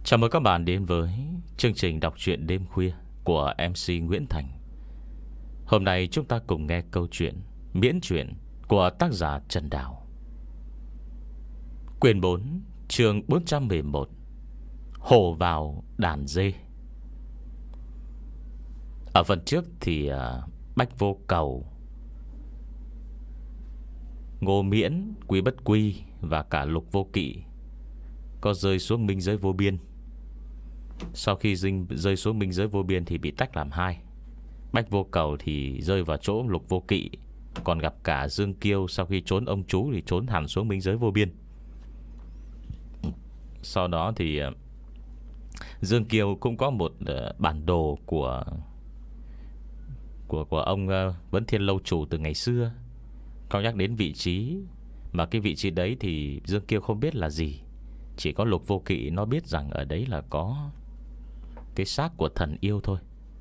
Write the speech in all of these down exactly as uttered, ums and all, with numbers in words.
Chào mừng các bạn đến với chương trình đọc truyện đêm khuya của em xê Nguyễn Thành. Hôm nay chúng ta cùng nghe câu chuyện miễn truyện của tác giả Trần Đào. Quyển bốn, chương bốn trăm mười một, Hổ vào đàn dê. Ở phần trước thì uh, Bách Vô Cầu, Ngô Miễn, Quý Bất Quy và cả Lục Vô Kỵ có rơi xuống minh giới vô biên. Sau khi dinh rơi xuống minh giới vô biên thì bị tách làm hai. Bách Vô Cầu thì rơi vào chỗ Lục Vô Kỵ, còn gặp cả Dương Kiêu sau khi trốn ông chú thì trốn hẳn xuống minh giới vô biên. Sau đó thì Dương Kiêu cũng có một bản đồ của Của, của ông Vấn Thiên Lâu Chủ từ ngày xưa, có nhắc đến vị trí. Mà cái vị trí đấy thì Dương Kiêu không biết là gì, chỉ có Lục Vô Kỵ nó biết rằng ở đấy là có cái xác của thần yêu thôi.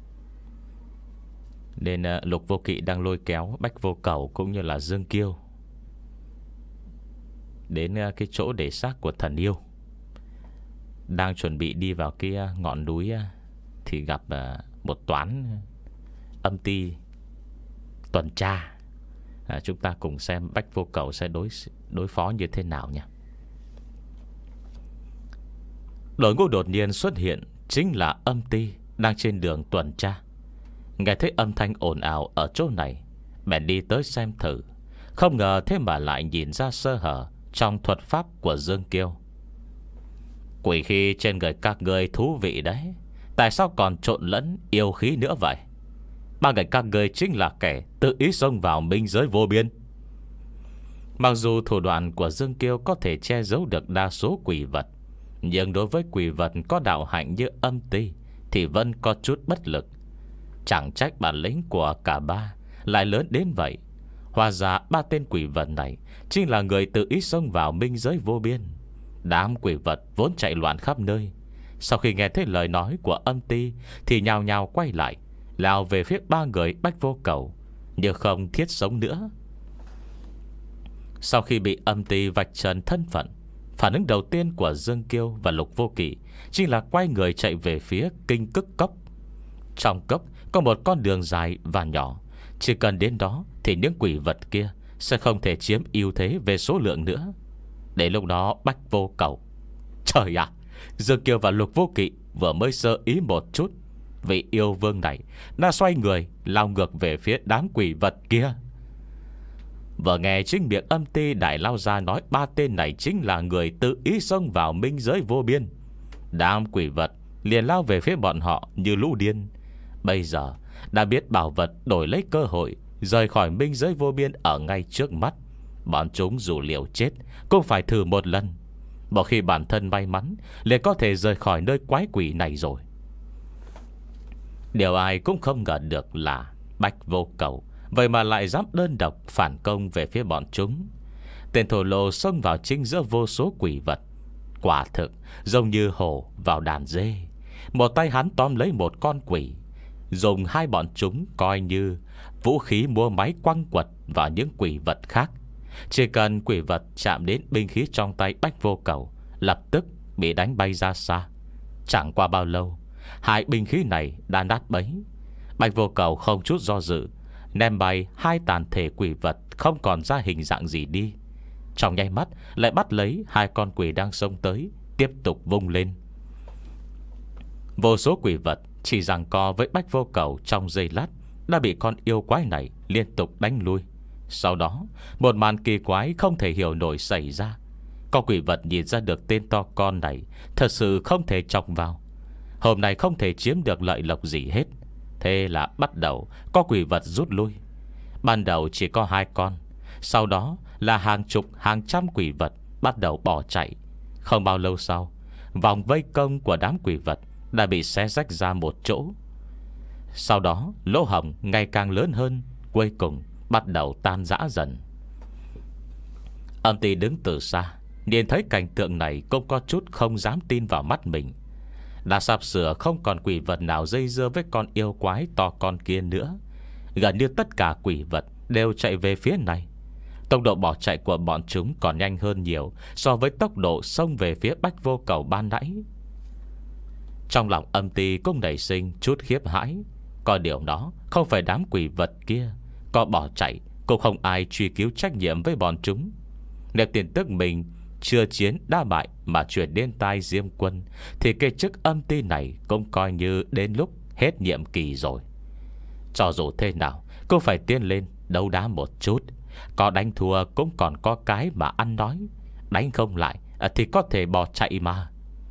Nên uh, Lục Vô Kỵ đang lôi kéo Bách Vô Cầu cũng như là Dương Kiêu đến uh, cái chỗ để xác của thần yêu. Đang chuẩn bị đi vào cái uh, ngọn núi uh, thì gặp uh, một toán uh, âm ty tuần tra. à, Chúng ta cùng xem Bách Vô Cầu sẽ đối, đối phó như thế nào nha. Đội ngũ đột nhiên xuất hiện chính là âm ty đang trên đường tuần tra. Nghe thấy âm thanh ồn ào ở chỗ này, bèn đi tới xem thử. Không ngờ thế mà lại nhìn ra sơ hở trong thuật pháp của Dương Kiêu. Quỷ khí trên người các người thú vị đấy, tại sao còn trộn lẫn yêu khí nữa vậy? Ba người các người chính là kẻ tự ý xông vào minh giới vô biên. Mặc dù thủ đoạn của Dương Kiêu có thể che giấu được đa số quỷ vật, nhưng đối với quỷ vật có đạo hạnh như âm ty thì vẫn có chút bất lực. Chẳng trách bản lĩnh của cả ba lại lớn đến vậy. Hóa ra ba tên quỷ vật này chính là người tự ý xông vào minh giới vô biên. Đám quỷ vật vốn chạy loạn khắp nơi, sau khi nghe thấy lời nói của âm ty thì nhào nhào quay lại, lao về phía ba người Bách Vô Cầu, như không thiết sống nữa. Sau khi bị âm ty vạch trần thân phận, phản ứng đầu tiên của Dương Kiêu và Lục Vô Kỵ chính là quay người chạy về phía Kinh Cức Cốc. Trong cốc có một con đường dài và nhỏ, chỉ cần đến đó thì những quỷ vật kia sẽ không thể chiếm ưu thế về số lượng nữa. Đến lúc đó Bách Vô Cầu, trời ạ, Dương Kiêu và Lục Vô Kỵ vừa mới sơ ý một chút, vị yêu vương này đã xoay người lao ngược về phía đám quỷ vật kia. Vừa nghe chính miệng âm ty đại lao ra nói ba tên này chính là người tự ý xông vào minh giới vô biên, đám quỷ vật liền lao về phía bọn họ như lũ điên. Bây giờ đã biết bảo vật đổi lấy cơ hội rời khỏi minh giới vô biên ở ngay trước mắt, bọn chúng dù liều chết cũng phải thử một lần. Một khi bản thân may mắn liền có thể rời khỏi nơi quái quỷ này rồi. Điều ai cũng không ngờ được là Bách Vô Cầu vậy mà lại dám đơn độc phản công về phía bọn chúng. Tên thổ lồ xông vào chính giữa vô số quỷ vật, quả thực giống như hổ vào đàn dê. Một tay hắn tóm lấy một con quỷ, dùng hai bọn chúng coi như vũ khí múa máy quăng quật vào những quỷ vật khác. Chỉ cần quỷ vật chạm đến binh khí trong tay Bách Vô Cầu, lập tức bị đánh bay ra xa. Chẳng qua bao lâu, hai binh khí này đã nát bấy. Bách Vô Cầu không chút do dự ném bay hai tàn thể quỷ vật không còn ra hình dạng gì đi. Trong nháy mắt lại bắt lấy hai con quỷ đang xông tới, tiếp tục vung lên. Vô số quỷ vật chỉ giằng co với Bách Vô Cầu trong giây lát đã bị con yêu quái này liên tục đánh lui. Sau đó một màn kỳ quái không thể hiểu nổi xảy ra. Con quỷ vật nhìn ra được tên to con này thật sự không thể chọc vào. Hôm nay không thể chiếm được lợi lộc gì hết, thế là bắt đầu có quỷ vật rút lui. Ban đầu chỉ có hai con, sau đó là hàng chục hàng trăm quỷ vật bắt đầu bỏ chạy. Không bao lâu sau, vòng vây công của đám quỷ vật đã bị xé rách ra một chỗ. Sau đó lỗ hổng ngày càng lớn hơn, cuối cùng bắt đầu tan rã dần. Âm ty đứng từ xa, nhìn thấy cảnh tượng này cũng có chút không dám tin vào mắt mình. Đã sắp sửa không còn quỷ vật nào dây dưa với con yêu quái to con kia nữa. Gần như tất cả quỷ vật đều chạy về phía này. Tốc độ bỏ chạy của bọn chúng còn nhanh hơn nhiều so với tốc độ xông về phía Bách Vô Cầu ban nãy. Trong lòng âm ti cũng nảy sinh chút khiếp hãi. Có điều đó không phải đám quỷ vật kia, có bỏ chạy cũng không ai truy cứu trách nhiệm với bọn chúng. Nếu tin tức mình chưa chiến đã bại mà chuyển đến tai Diêm Quân, thì cái chức âm ti này cũng coi như đến lúc hết nhiệm kỳ rồi. Cho dù thế nào cũng phải tiến lên đấu đá một chút. Có đánh thua cũng còn có cái mà ăn nói. Đánh không lại thì có thể bỏ chạy mà.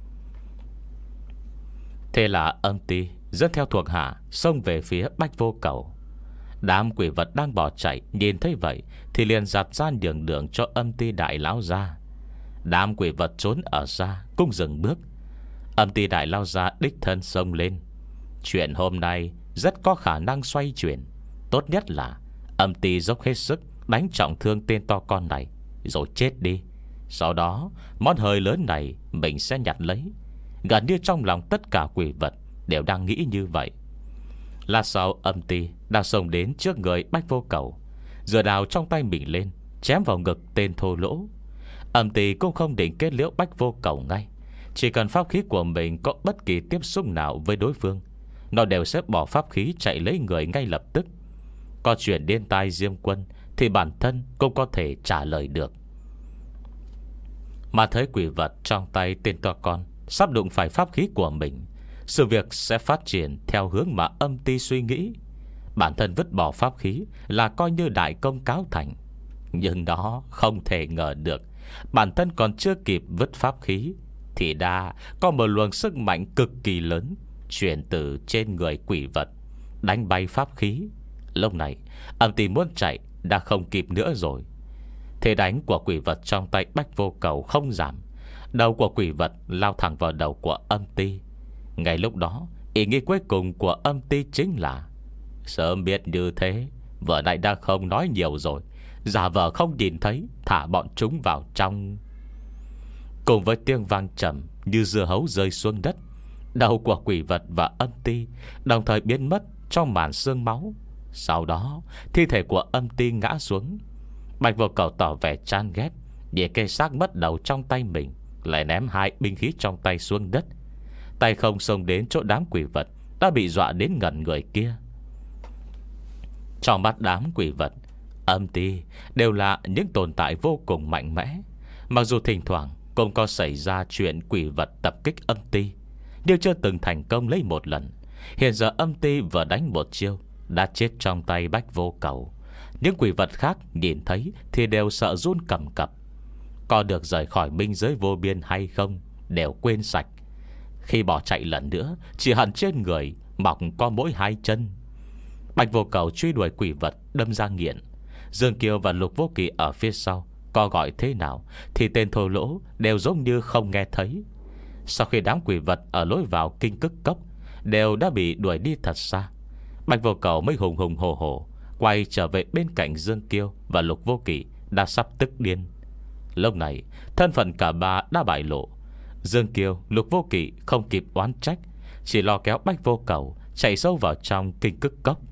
Thế là âm ti dẫn theo thuộc hạ xông về phía Bách Vô Cầu. Đám quỷ vật đang bỏ chạy nhìn thấy vậy thì liền giặt ra đường đường cho âm ti đại lão ra. Đám quỷ vật trốn ở xa cũng dừng bước. Âm ti đại lão ra đích thân xông lên. Chuyện hôm nay rất có khả năng xoay chuyển. Tốt nhất là âm ti dốc hết sức đánh trọng thương tên to con này rồi chết đi. Sau đó món hời lớn này mình sẽ nhặt lấy. Gần như trong lòng tất cả quỷ vật đều đang nghĩ như vậy. Lát sau âm ti đang xông đến trước người Bách Vô Cầu, giơ đào trong tay mình lên chém vào ngực tên thô lỗ. Âm ti cũng không định kết liễu Bách Vô Cầu ngay. Chỉ cần pháp khí của mình có bất kỳ tiếp xúc nào với đối phương, nó đều sẽ bỏ pháp khí chạy lấy người ngay lập tức. Có chuyện đến tai Diêm Quân thì bản thân cũng có thể trả lời được. Mà thấy quỷ vật trong tay tên to con sắp đụng phải pháp khí của mình, sự việc sẽ phát triển theo hướng mà âm ti suy nghĩ. Bản thân vứt bỏ pháp khí là coi như đại công cáo thành. Nhưng nó không thể ngờ được, bản thân còn chưa kịp vứt pháp khí thì đã có một luồng sức mạnh cực kỳ lớn chuyển từ trên người quỷ vật, đánh bay pháp khí. Lúc này âm ti muốn chạy đã không kịp nữa rồi. Thế đánh của quỷ vật trong tay Bách Vô Cầu không giảm. Đầu của quỷ vật lao thẳng vào đầu của âm ti. Ngay lúc đó, ý nghĩ cuối cùng của âm ti chính là: sớm biết như thế, vợ này đã không nói nhiều rồi, giả vờ không nhìn thấy, thả bọn chúng vào trong. Cùng với tiếng vang trầm như dưa hấu rơi xuống đất, đầu của quỷ vật và âm ti đồng thời biến mất trong màn sương máu. Sau đó thi thể của âm ti ngã xuống. Bạch Vô Cầu tỏ vẻ chán ghét, nhìn cây xác mất đầu trong tay mình, lại ném hai binh khí trong tay xuống đất. Tay không xông đến chỗ đám quỷ vật đã bị dọa đến ngẩn người kia. Trong mắt đám quỷ vật, âm ti đều là những tồn tại vô cùng mạnh mẽ. Mặc dù thỉnh thoảng cũng có xảy ra chuyện quỷ vật tập kích âm ti, nhưng chưa từng thành công lấy một lần. Hiện giờ âm ti vừa đánh một chiêu đã chết trong tay Bách Vô Cầu. Những quỷ vật khác nhìn thấy thì đều sợ run cầm cập. Có được rời khỏi minh giới vô biên hay không đều quên sạch. Khi bỏ chạy lần nữa, chỉ hận trên người mọc có mỗi hai chân. Bạch Vô Cầu truy đuổi quỷ vật đâm ra nghiện. Dương Kiều và Lục Vô Kỵ ở phía sau có gọi thế nào thì tên thô lỗ đều giống như không nghe thấy. Sau khi đám quỷ vật ở lối vào Kinh Cức Cốc đều đã bị đuổi đi thật xa, Bạch Vô Cầu mới hùng hùng hổ hổ quay trở về bên cạnh Dương Kiêu và Lục Vô Kỵ đã sắp tức điên. Lúc này thân phận cả ba đã bại lộ. Dương Kiêu, Lục Vô Kỵ không kịp oán trách, chỉ lo kéo Bách Vô Cầu chạy sâu vào trong Kinh Cức Cốc.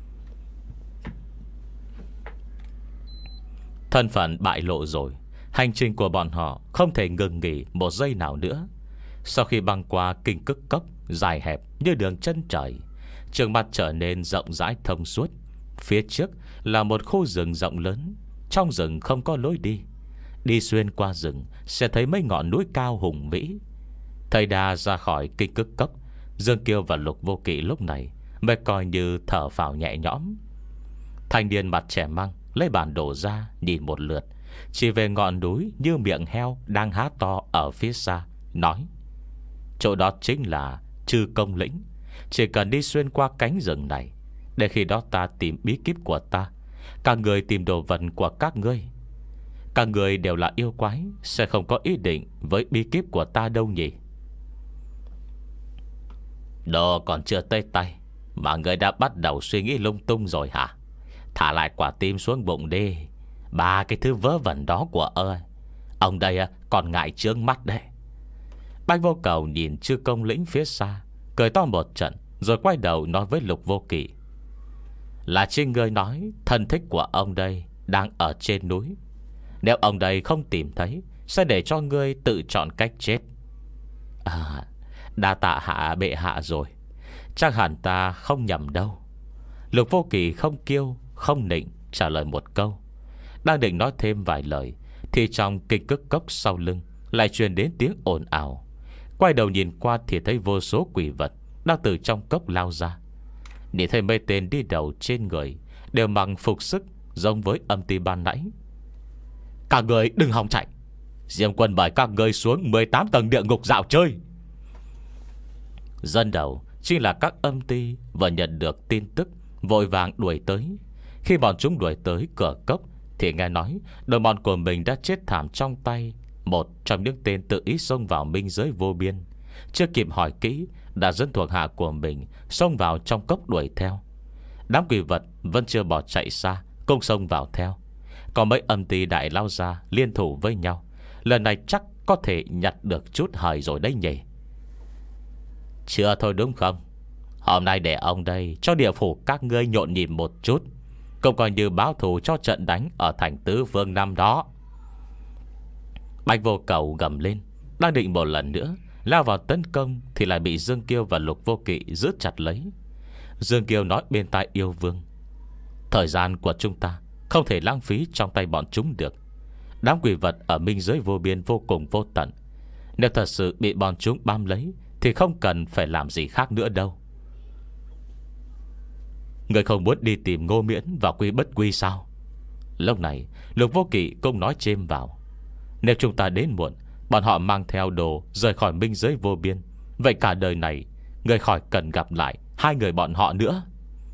Thân phận bại lộ rồi, hành trình của bọn họ không thể ngừng nghỉ một giây nào nữa. Sau khi băng qua Kinh Cức Cốc dài hẹp như đường chân trời, trường mặt trở nên rộng rãi thông suốt. Phía trước là một khu rừng rộng lớn. Trong rừng không có lối đi. Đi xuyên qua rừng sẽ thấy mấy ngọn núi cao hùng vĩ. Thầy đà ra khỏi Kinh Cức Cốc, Dương Kiêu và Lục Vô Kỵ lúc này mới coi như thở phào nhẹ nhõm. Thanh niên mặt trẻ măng lấy bản đồ ra nhìn một lượt, chỉ về ngọn núi như miệng heo đang há to ở phía xa, nói: chỗ đó chính là Trư Công Lĩnh. Chỉ cần đi xuyên qua cánh rừng này, để khi đó ta tìm bí kíp của ta, các người tìm đồ vật của các ngươi. Các người đều là yêu quái, sẽ không có ý định với bí kíp của ta đâu nhỉ? Đồ còn chưa tới tay mà người đã bắt đầu suy nghĩ lung tung rồi hả? Thả lại quả tim xuống bụng đi. Ba cái thứ vớ vẩn đó của ơi, ông đây còn ngại trướng mắt đấy. Bạch Vô Cầu nhìn Trư Công Lĩnh phía xa, cười to một trận, rồi quay đầu nói với Lục Vô Kỵ: là chính người nói thân thích của ông đây đang ở trên núi. Nếu ông đây không tìm thấy, sẽ để cho ngươi tự chọn cách chết. À, Đa tạ hạ bệ hạ rồi. Chắc hẳn ta không nhầm đâu. Lục Vô Kỵ không kiêu không nịnh trả lời một câu. Đang định nói thêm vài lời thì trong kinh cức cốc sau lưng lại truyền đến tiếng ồn ào. Quay đầu nhìn qua thì thấy vô số quỷ vật đang từ trong cốc lao ra. Nhìn thấy mấy tên đi đầu trên người đều mặc phục sức giống với âm ti ban nãy. Các người đừng hòng chạy. Diêm quân mời các người xuống mười tám tầng địa ngục dạo chơi. Dân đầu chính là các âm ti vừa nhận được tin tức, vội vàng đuổi tới. Khi bọn chúng đuổi tới cửa cốc thì nghe nói đồng bọn của mình đã chết thảm trong tay một trong những tên tự ý xông vào minh giới vô biên. Chưa kịp hỏi kỹ đã dẫn thuộc hạ của mình xông vào trong cốc đuổi theo. Đám quỷ vật vẫn chưa bỏ chạy xa, cùng xông vào theo. Còn mấy âm ty đại lao ra liên thủ với nhau. Lần này chắc có thể nhặt được chút hời rồi đấy nhỉ. Chưa thôi đúng không? Hôm nay để ông đây cho địa phủ các ngươi nhộn nhịp một chút, cũng coi như báo thù cho trận đánh ở thành Tứ Vương năm đó. Bạch Vô Cầu gầm lên, đang định một lần nữa lao vào tấn công thì lại bị Dương Kiêu và Lục Vô Kỵ giữ chặt lấy. Dương Kiêu nói bên tai yêu vương: thời gian của chúng ta không thể lãng phí trong tay bọn chúng được. Đám quỷ vật ở minh giới vô biên vô cùng vô tận. Nếu thật sự bị bọn chúng bám lấy thì không cần phải làm gì khác nữa đâu. Người không muốn đi tìm Ngô Miễn và Quy Bất Quy sao? Lúc này Lục Vô Kỵ cũng nói chêm vào: nếu chúng ta đến muộn, bọn họ mang theo đồ rời khỏi minh giới vô biên, vậy cả đời này người khỏi cần gặp lại hai người bọn họ nữa.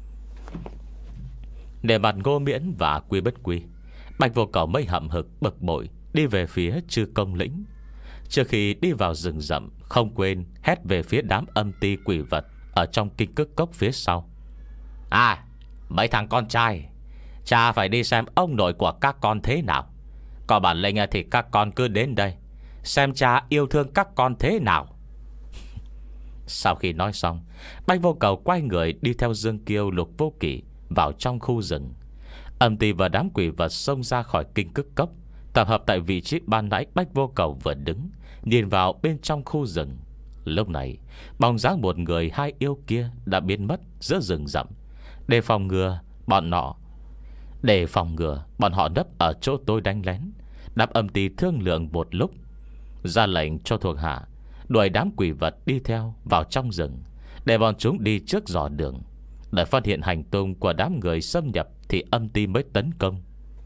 Để mặt Ngô Miễn và Quy Bất Quy, Bạch Vô Cầu mới hậm hực bực bội đi về phía Chư Công Lĩnh. Trước khi đi vào rừng rậm, không quên hét về phía đám âm ti quỷ vật ở trong kinh cức cốc phía sau: à, mấy thằng con trai, cha phải đi xem ông nội của các con thế nào. Có bản lĩnh thì các con cứ đến đây xem cha yêu thương các con thế nào. Sau khi nói xong, Bạch Vô Cầu quay người đi theo Dương Kiêu, Lục Vô Kỵ vào trong khu rừng. Âm ti và đám quỷ vật xông ra khỏi kinh cức cốc, tập hợp tại vị trí ban nãy Bạch Vô Cầu vừa đứng, nhìn vào bên trong khu rừng. Lúc này bóng dáng một người hai yêu kia đã biến mất giữa rừng rậm. Để phòng ngừa bọn nọ Để phòng ngừa bọn họ nấp ở chỗ tôi đánh lén, đám âm ti thương lượng một lúc, ra lệnh cho thuộc hạ đuổi đám quỷ vật đi theo vào trong rừng, để bọn chúng đi trước dò đường. Để phát hiện hành tung của đám người xâm nhập thì âm ti mới tấn công.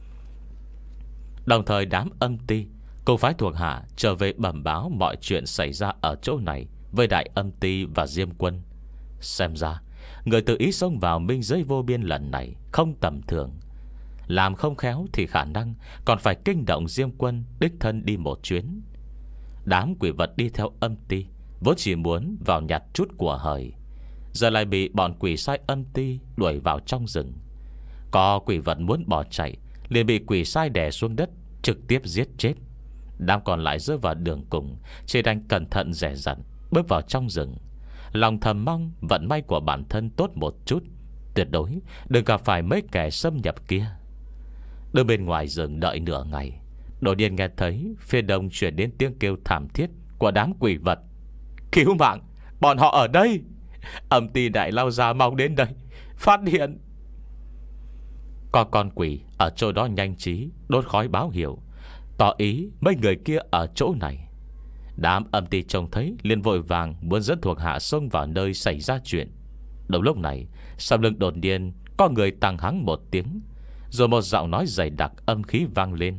Đồng thời đám âm ti cùng phái thuộc hạ trở về bẩm báo mọi chuyện xảy ra ở chỗ này với đại âm ti và Diêm Quân. Xem ra người tự ý xông vào minh giới vô biên lần này không tầm thường. Làm không khéo thì khả năng còn phải kinh động Diêm Quân đích thân đi một chuyến. Đám quỷ vật đi theo âm ti vốn chỉ muốn vào nhặt chút của hời, giờ lại bị bọn quỷ sai âm ti đuổi vào trong rừng. Có quỷ vật muốn bỏ chạy liền bị quỷ sai đè xuống đất, trực tiếp giết chết. Đám còn lại rơi vào đường cùng, chỉ đành cẩn thận dè dặt bước vào trong rừng, lòng thầm mong vận may của bản thân tốt một chút, tuyệt đối đừng gặp phải mấy kẻ xâm nhập kia. Đứng bên ngoài rừng đợi nửa ngày, đột nhiên nghe thấy phía đông truyền đến tiếng kêu thảm thiết của đám quỷ vật: cứu mạng, bọn họ ở đây! Âm ti đại lao ra mau đến đây, phát hiện! Có con quỷ ở chỗ đó nhanh trí đốt khói báo hiệu, tỏ ý mấy người kia ở chỗ này. Đám âm ti trông thấy liền vội vàng muốn dẫn thuộc hạ xông vào nơi xảy ra chuyện. Đúng lúc này, sau lưng đột nhiên có người tăng hắng một tiếng, rồi một giọng nói dày đặc âm khí vang lên: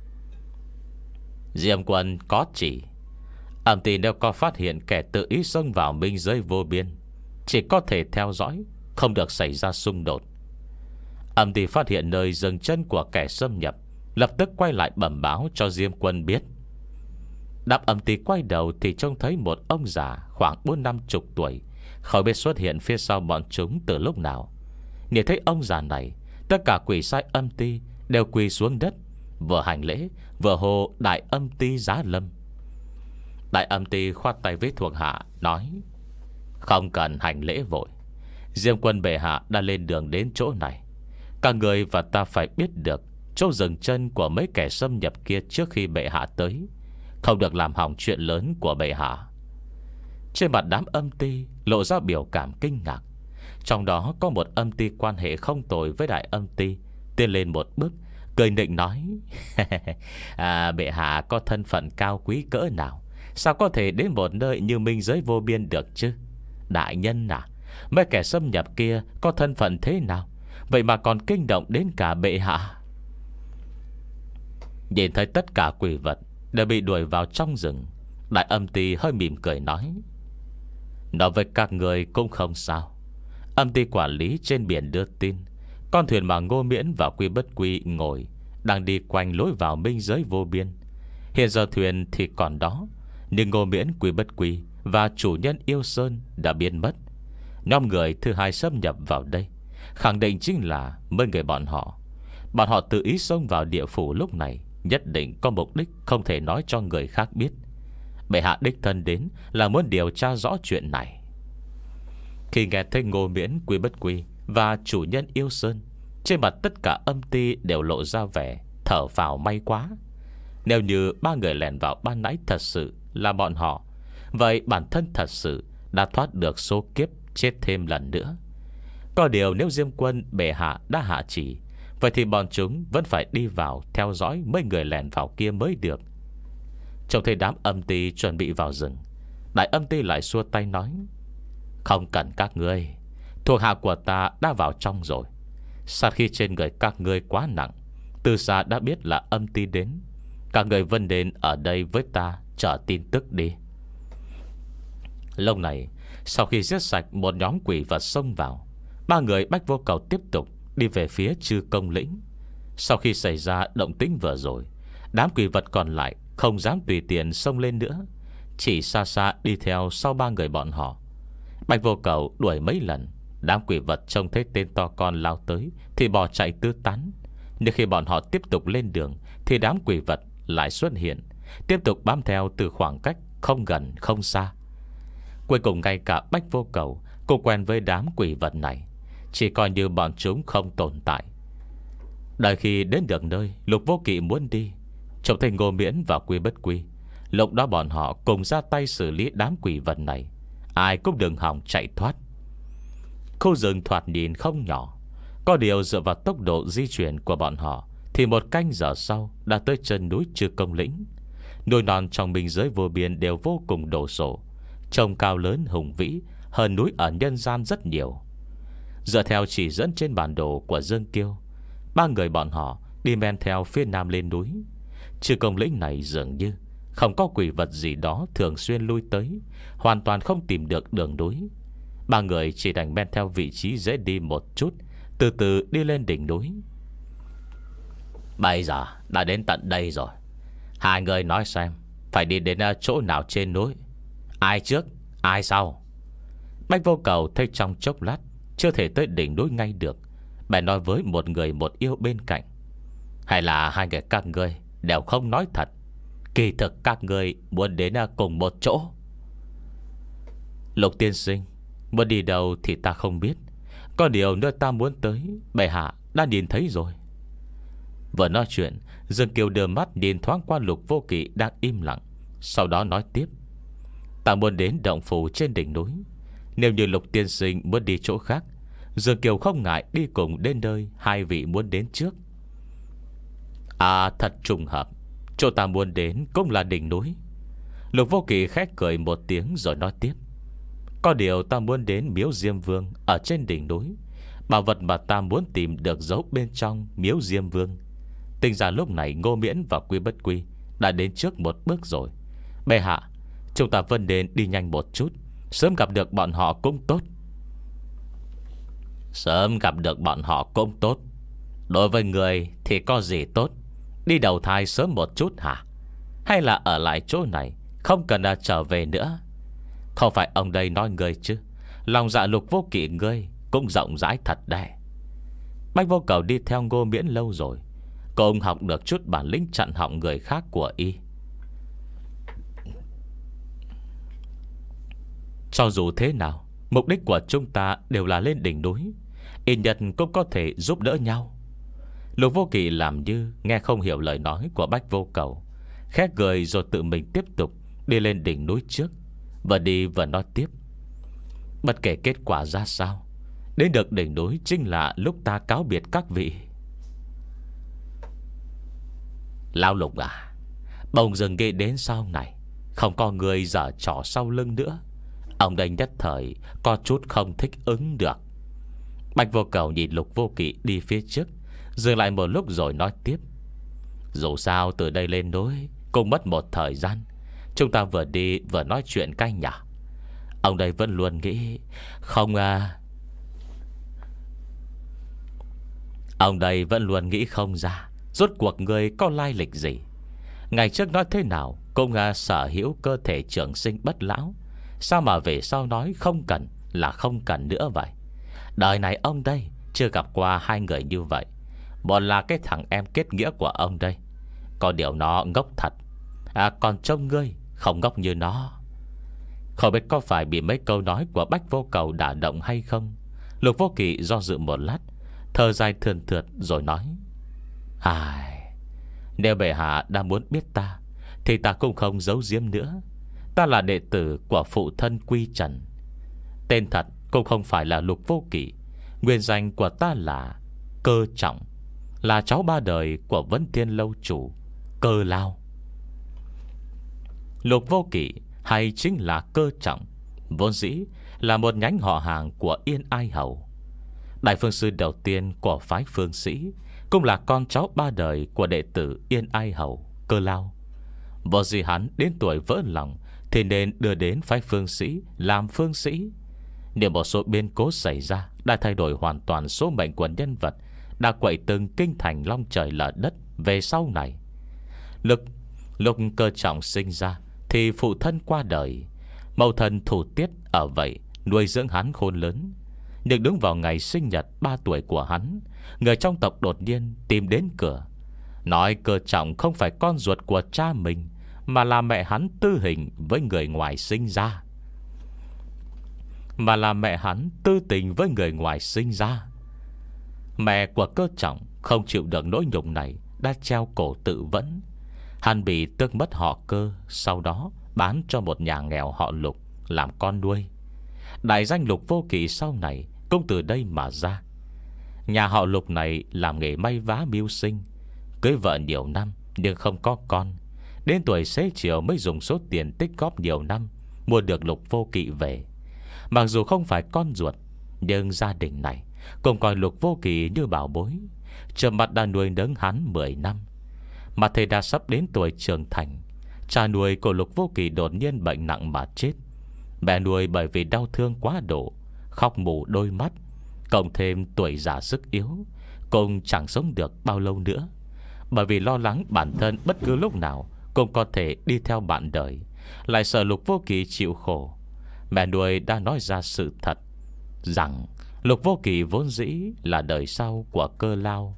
Diêm Quân có chỉ, âm ti nếu có phát hiện kẻ tự ý xông vào minh giới vô biên, chỉ có thể theo dõi, không được xảy ra xung đột. Âm ti phát hiện nơi dừng chân của kẻ xâm nhập, lập tức quay lại bẩm báo cho Diêm Quân biết. Đám âm ti quay đầu thì trông thấy một ông già khoảng bốn năm chục tuổi, không biết xuất hiện phía sau bọn chúng từ lúc nào. Nhìn thấy ông già này, tất cả quỷ sai âm ti đều quỳ xuống đất, vừa hành lễ vừa hô đại âm ti giá lâm. Đại âm ti khoát tay với thuộc hạ nói: không cần hành lễ vội, Diêm Quân bệ hạ đã lên đường đến chỗ này. Các người và ta phải biết được chỗ dừng chân của mấy kẻ xâm nhập kia trước khi bệ hạ tới, không được làm hỏng chuyện lớn của bệ hạ. Trên mặt đám âm ti lộ ra biểu cảm kinh ngạc. Trong đó có một âm ti quan hệ không tồi với đại âm ti tiến lên một bước, cười nịnh nói: à, bệ hạ có thân phận cao quý cỡ nào, sao có thể đến một nơi như minh giới vô biên được chứ? Đại nhân à, mấy kẻ xâm nhập kia có thân phận thế nào, vậy mà còn kinh động đến cả bệ hạ? Nhìn thấy tất cả quỷ vật đều bị đuổi vào trong rừng, đại âm ti hơi mỉm cười nói: nói với các người cũng không sao. Âm ty quản lý trên biển đưa tin, con thuyền mà Ngô Miễn và Quy Bất Quy ngồi đang đi quanh lối vào minh giới vô biên. Hiện giờ thuyền thì còn đó, nhưng Ngô Miễn, Quy Bất Quy và chủ nhân Yêu Sơn đã biến mất. Nhóm người thứ hai xâm nhập vào đây khẳng định chính là mấy người bọn họ. Bọn họ tự ý xông vào địa phủ lúc này nhất định có mục đích không thể nói cho người khác biết. Bệ hạ đích thân đến là muốn điều tra rõ chuyện này. Khi nghe thấy Ngô Miễn, Quy Bất Quy và chủ nhân Yêu Sơn, trên mặt tất cả âm ti đều lộ ra vẻ thở phào may quá. Nếu như ba người lẻn vào ban nãy thật sự là bọn họ, vậy bản thân thật sự đã thoát được số kiếp chết thêm lần nữa. Có điều nếu Diêm Quân bệ hạ đã hạ chỉ, vậy thì bọn chúng vẫn phải đi vào theo dõi mấy người lẻn vào kia mới được. Trông thấy đám âm ti chuẩn bị vào rừng, đại âm ti lại xua tay nói: không cần các ngươi, thuộc hạ của ta đã vào trong rồi. Sát khi trên người các ngươi quá nặng, từ xa đã biết là âm ti đến. Các người vân đến ở đây với ta chờ tin tức đi. Lúc này, sau khi giết sạch một nhóm quỷ vật xông vào, ba người Bách Vô Cầu tiếp tục đi về phía Chư Công Lĩnh. Sau khi xảy ra động tĩnh vừa rồi, đám quỷ vật còn lại không dám tùy tiện xông lên nữa, chỉ xa xa đi theo sau ba người bọn họ. Bạch Vô Cầu đuổi mấy lần, đám quỷ vật trông thấy tên to con lao tới thì bỏ chạy tứ tán. Nhưng khi bọn họ tiếp tục lên đường thì đám quỷ vật lại xuất hiện, tiếp tục bám theo từ khoảng cách không gần không xa. Cuối cùng ngay cả Bách Vô Cầu cũng quen với đám quỷ vật này, chỉ coi như bọn chúng không tồn tại. Đợi khi đến được nơi Lục Vô Kỵ muốn đi, trông thấy Ngô Miễn và Quy Bất Quy, lúc đó bọn họ cùng ra tay xử lý đám quỷ vật này, ai cũng đừng hòng chạy thoát. Khu rừng thoạt nhìn không nhỏ, có điều dựa vào tốc độ di chuyển của bọn họ thì một canh giờ sau đã tới chân núi Chư Công Lĩnh. Núi non trong minh giới vô biên đều vô cùng đồ sộ, trông cao lớn hùng vĩ hơn núi ở nhân gian rất nhiều. Dựa theo chỉ dẫn trên bản đồ của Dương Kiêu, ba người bọn họ đi men theo phía nam lên núi. Chư Công Lĩnh này dường như không có quỷ vật gì đó thường xuyên lui tới, hoàn toàn không tìm được đường núi. Ba người chỉ đành men theo vị trí dễ đi một chút, từ từ đi lên đỉnh núi. Bây giờ đã đến tận đây rồi, hai người nói xem phải đi đến chỗ nào trên núi, ai trước ai sau? Bách Vô Cầu thấy trong chốc lát chưa thể tới đỉnh núi ngay được, bèn nói với một người một yêu bên cạnh: hay là hai người các ngươi đều không nói thật, kỳ thực các ngươi muốn đến cùng một chỗ? Lục tiên sinh, muốn đi đâu thì ta không biết, có điều nơi ta muốn tới bệ hạ đã nhìn thấy rồi. Vừa nói chuyện, Dương Kiều đưa mắt nhìn thoáng qua Lục Vô Kỵ đang im lặng, sau đó nói tiếp: ta muốn đến động phủ trên đỉnh núi. Nếu như Lục tiên sinh muốn đi chỗ khác, Dương Kiều không ngại đi cùng đến nơi hai vị muốn đến trước. À, thật trùng hợp, chỗ ta muốn đến cũng là đỉnh núi. Lục Vô Kỵ khẽ cười một tiếng rồi nói tiếp: có điều ta muốn đến miếu Diêm Vương ở trên đỉnh núi. Bảo vật mà ta muốn tìm được giấu bên trong miếu Diêm Vương. Tính ra lúc này Ngô Miễn và Quy Bất Quy đã đến trước một bước rồi. Bệ hạ, chúng ta vẫn nên đi nhanh một chút, sớm gặp được bọn họ cũng tốt. Sớm gặp được bọn họ cũng tốt. Đối với người thì có gì tốt? Đi đầu thai sớm một chút hả? Hay là ở lại chỗ này, không cần là trở về nữa? Không phải ông đây nói người chứ, lòng dạ Lục Vô Kỵ ngươi cũng rộng rãi thật đấy. Bách Vô Cầu đi theo Ngô Miễn lâu rồi, cũng học được chút bản lĩnh chặn họng người khác của y. Cho dù thế nào, mục đích của chúng ta đều là lên đỉnh núi, ít nhất cũng có thể giúp đỡ nhau. Lục Vô Kỵ làm như nghe không hiểu lời nói của Bách Vô Cầu, khẽ cười rồi tự mình tiếp tục đi lên đỉnh núi trước. Vừa đi vừa nói tiếp: Bất kể kết quả ra sao, đến được đỉnh núi chính là lúc ta cáo biệt các vị. Lão Lục à, bỗng dừng nghĩ đến sau này không có người giở trò sau lưng nữa. Ông đây nhất thời có chút không thích ứng được. Bạch Vô Cầu nhìn Lục Vô Kỵ đi phía trước, dừng lại một lúc rồi nói tiếp: Dù sao từ đây lên núi cũng mất một thời gian, chúng ta vừa đi vừa nói chuyện canh nhỉ. Ông đây vẫn luôn nghĩ Không à Ông đây vẫn luôn nghĩ không ra rốt cuộc người có lai lịch gì. Ngày trước nói thế nào cũng à, sở hữu cơ thể trường sinh bất lão, sao mà về sau nói không cần là không cần nữa vậy? Đời này ông đây chưa gặp qua hai người như vậy. Một là cái thằng em kết nghĩa của ông đây, có điều nó ngốc thật. À còn trông ngươi không ngốc như nó. Không biết có phải bị mấy câu nói của Bách Vô Cầu đả động hay không, Lục Vô Kỵ do dự một lát, thở dài thườn thượt rồi nói: Ai, nếu bệ hạ đã muốn biết ta thì ta cũng không giấu giếm nữa. Ta là đệ tử của phụ thân Quy Trần. Tên thật cũng không phải là Lục Vô Kỵ. Nguyên danh của ta là Cơ Trọng, là cháu ba đời của Vấn Thiên Lâu chủ Cơ Lao. Lục Vô Kỵ hay chính là Cơ Trọng vốn dĩ là một nhánh họ hàng của Yên Ai Hầu, đại phương sư đầu tiên của phái Phương Sĩ, cũng là con cháu ba đời của đệ tử Yên Ai Hầu Cơ Lao. Vợ gì hắn đến tuổi vỡ lòng thì nên đưa đến phái Phương Sĩ làm phương sĩ. Nếu một số biến cố xảy ra đã thay đổi hoàn toàn số mệnh của nhân vật đã quậy từng kinh thành long trời lở đất về sau này. Lúc Lúc Cơ Trọng sinh ra thì phụ thân qua đời, mẫu thân Thủ Tiết ở vậy nuôi dưỡng hắn khôn lớn. Nhưng đúng vào ngày sinh nhật ba tuổi của hắn, người trong tộc đột nhiên tìm đến cửa, nói Cơ Trọng không phải con ruột của cha mình, mà là mẹ hắn tư hình với người ngoài sinh ra Mà là mẹ hắn tư tình với người ngoài sinh ra Mẹ của Cơ Trọng không chịu được nỗi nhục này, đã treo cổ tự vẫn. Hắn bị tước mất họ Cơ, sau đó bán cho một nhà nghèo họ Lục làm con nuôi. Đại danh Lục Vô Kỵ sau này cũng từ đây mà ra. Nhà họ Lục này làm nghề may vá mưu sinh, cưới vợ nhiều năm nhưng không có con. Đến tuổi xế chiều mới dùng số tiền tích góp nhiều năm mua được Lục Vô Kỵ về. Mặc dù không phải con ruột, nhưng gia đình này cũng coi Lục Vô Kỵ như bảo bối. Trầm mặt đã nuôi nấng hắn mười năm. Mà thầy đã sắp đến tuổi trưởng thành, cha nuôi của Lục Vô Kỵ đột nhiên bệnh nặng mà chết. Mẹ nuôi bởi vì đau thương quá độ, khóc mù đôi mắt, cộng thêm tuổi già sức yếu, cũng chẳng sống được bao lâu nữa. Bởi vì lo lắng bản thân bất cứ lúc nào cũng có thể đi theo bạn đời, lại sợ Lục Vô Kỵ chịu khổ, mẹ nuôi đã nói ra sự thật, rằng Lục Vô Kỵ vốn dĩ là đời sau của Cơ Lao.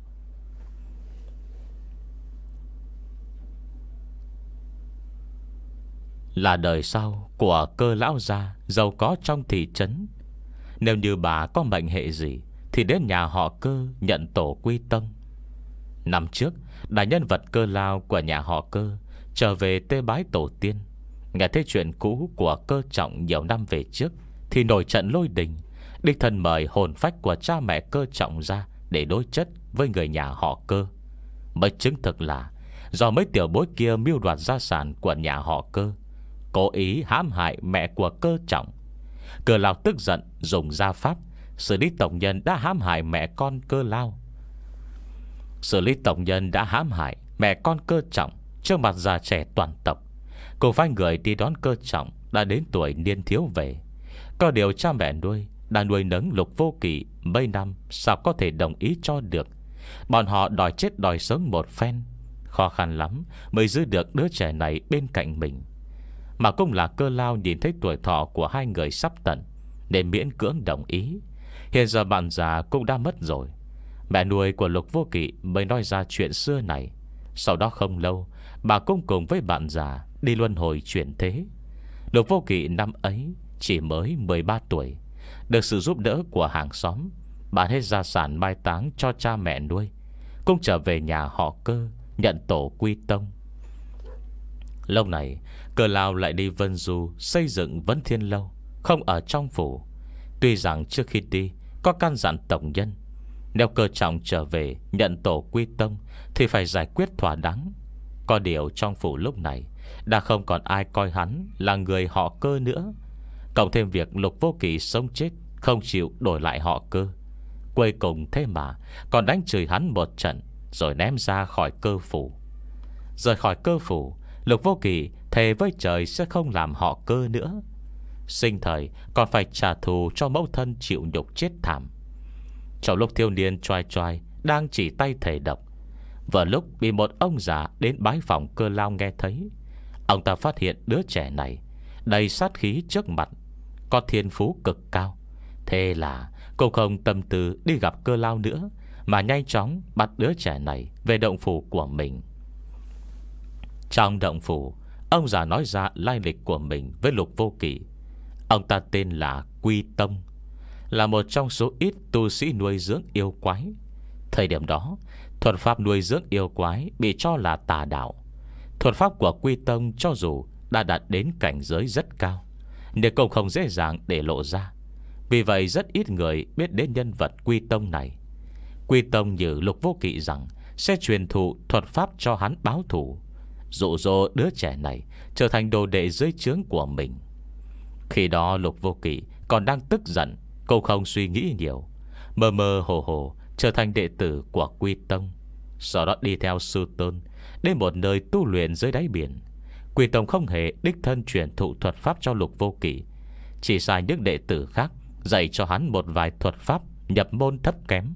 Là đời sau của Cơ lão gia giàu có trong thị trấn. Nếu như bà có mệnh hệ gì thì đến nhà họ Cơ nhận tổ quy tông. Năm trước, đại nhân vật Cơ Lao của nhà họ Cơ trở về tế bái tổ tiên. Nghe thấy chuyện cũ của Cơ Trọng nhiều năm về trước thì nổi trận lôi đình, đích thân mời hồn phách của cha mẹ Cơ Trọng ra để đối chất với người nhà họ Cơ. Mới chứng thực là do mấy tiểu bối kia mưu đoạt gia sản của nhà họ Cơ, cố ý hãm hại mẹ của Cơ Trọng. Cơ Lao tức giận dùng gia pháp xử lý tổng nhân đã hãm hại mẹ con Cơ Lao. Xử lý tổng nhân đã hãm hại mẹ con Cơ Trọng trước mặt già trẻ toàn tộc, cùng phái người đi đón Cơ Trọng đã đến tuổi niên thiếu về. Có điều cha mẹ nuôi đã nuôi nấng Lục Vô Kỵ mấy năm, sao có thể đồng ý cho được. Bọn họ đòi chết đòi sống một phen, khó khăn lắm mới giữ được đứa trẻ này bên cạnh mình. Mà cũng là Cơ Lao nhìn thấy tuổi thọ của hai người sắp tận nên miễn cưỡng đồng ý. Hiện giờ bạn già cũng đã mất rồi, mẹ nuôi của Lục Vô Kỵ mới nói ra chuyện xưa này. Sau đó không lâu, bà cũng cùng với bạn già đi luân hồi chuyển thế. Lục Vô Kỵ năm ấy chỉ mới mười ba tuổi, được sự giúp đỡ của hàng xóm, bán hết gia sản mai táng cho cha mẹ nuôi, cũng trở về nhà họ Cơ nhận tổ quy tông. Lúc này Cơ Lao lại đi Vân Du xây dựng Vấn Thiên Lâu, không ở trong phủ. Tuy rằng trước khi đi có căn dặn tổng nhân, nếu Cơ Trọng trở về nhận tổ quy tông thì phải giải quyết thỏa đáng. Có điều trong phủ lúc này đã không còn ai coi hắn là người họ Cơ nữa. Cộng thêm việc Lục Vô Kỵ sống chết không chịu đổi lại họ Cơ, cuối cùng thế mà còn đánh chửi hắn một trận, rồi ném ra khỏi Cơ phủ. Rời khỏi Cơ phủ, Lục Vô Kỵ thề với trời sẽ không làm họ Cơ nữa. Sinh thời còn phải trả thù cho mẫu thân chịu nhục chết thảm. Trong lúc thiếu niên choai choai đang chỉ tay thề độc, vừa lúc bị một ông già đến bái phòng Cơ Lao nghe thấy. Ông ta phát hiện đứa trẻ này đầy sát khí trước mặt, có thiên phú cực cao. Thế là cô không tâm tư đi gặp Cơ Lao nữa, mà nhanh chóng bắt đứa trẻ này về động phủ của mình. Trong động phủ, ông già nói ra lai lịch của mình với Lục Vô Kỵ. Ông ta tên là Quy Tông, là một trong số ít tu sĩ nuôi dưỡng yêu quái. Thời điểm đó, thuật pháp nuôi dưỡng yêu quái bị cho là tà đạo. Thuật pháp của Quy Tông cho dù đã đạt đến cảnh giới rất cao, nhưng cũng không dễ dàng để lộ ra. Vì vậy rất ít người biết đến nhân vật Quy Tông này. Quy Tông như Lục Vô Kỵ rằng sẽ truyền thụ thuật pháp cho hắn báo thù, dụ dỗ đứa trẻ này trở thành đồ đệ dưới trướng của mình. Khi đó Lục Vô Kỵ còn đang tức giận, cô không suy nghĩ nhiều, mơ mơ hồ hồ trở thành đệ tử của Quy Tông. Sau đó đi theo sư tôn đến một nơi tu luyện dưới đáy biển. Quy Tông không hề đích thân truyền thụ thuật pháp cho Lục Vô Kỵ, chỉ sai những đệ tử khác dạy cho hắn một vài thuật pháp nhập môn thấp kém.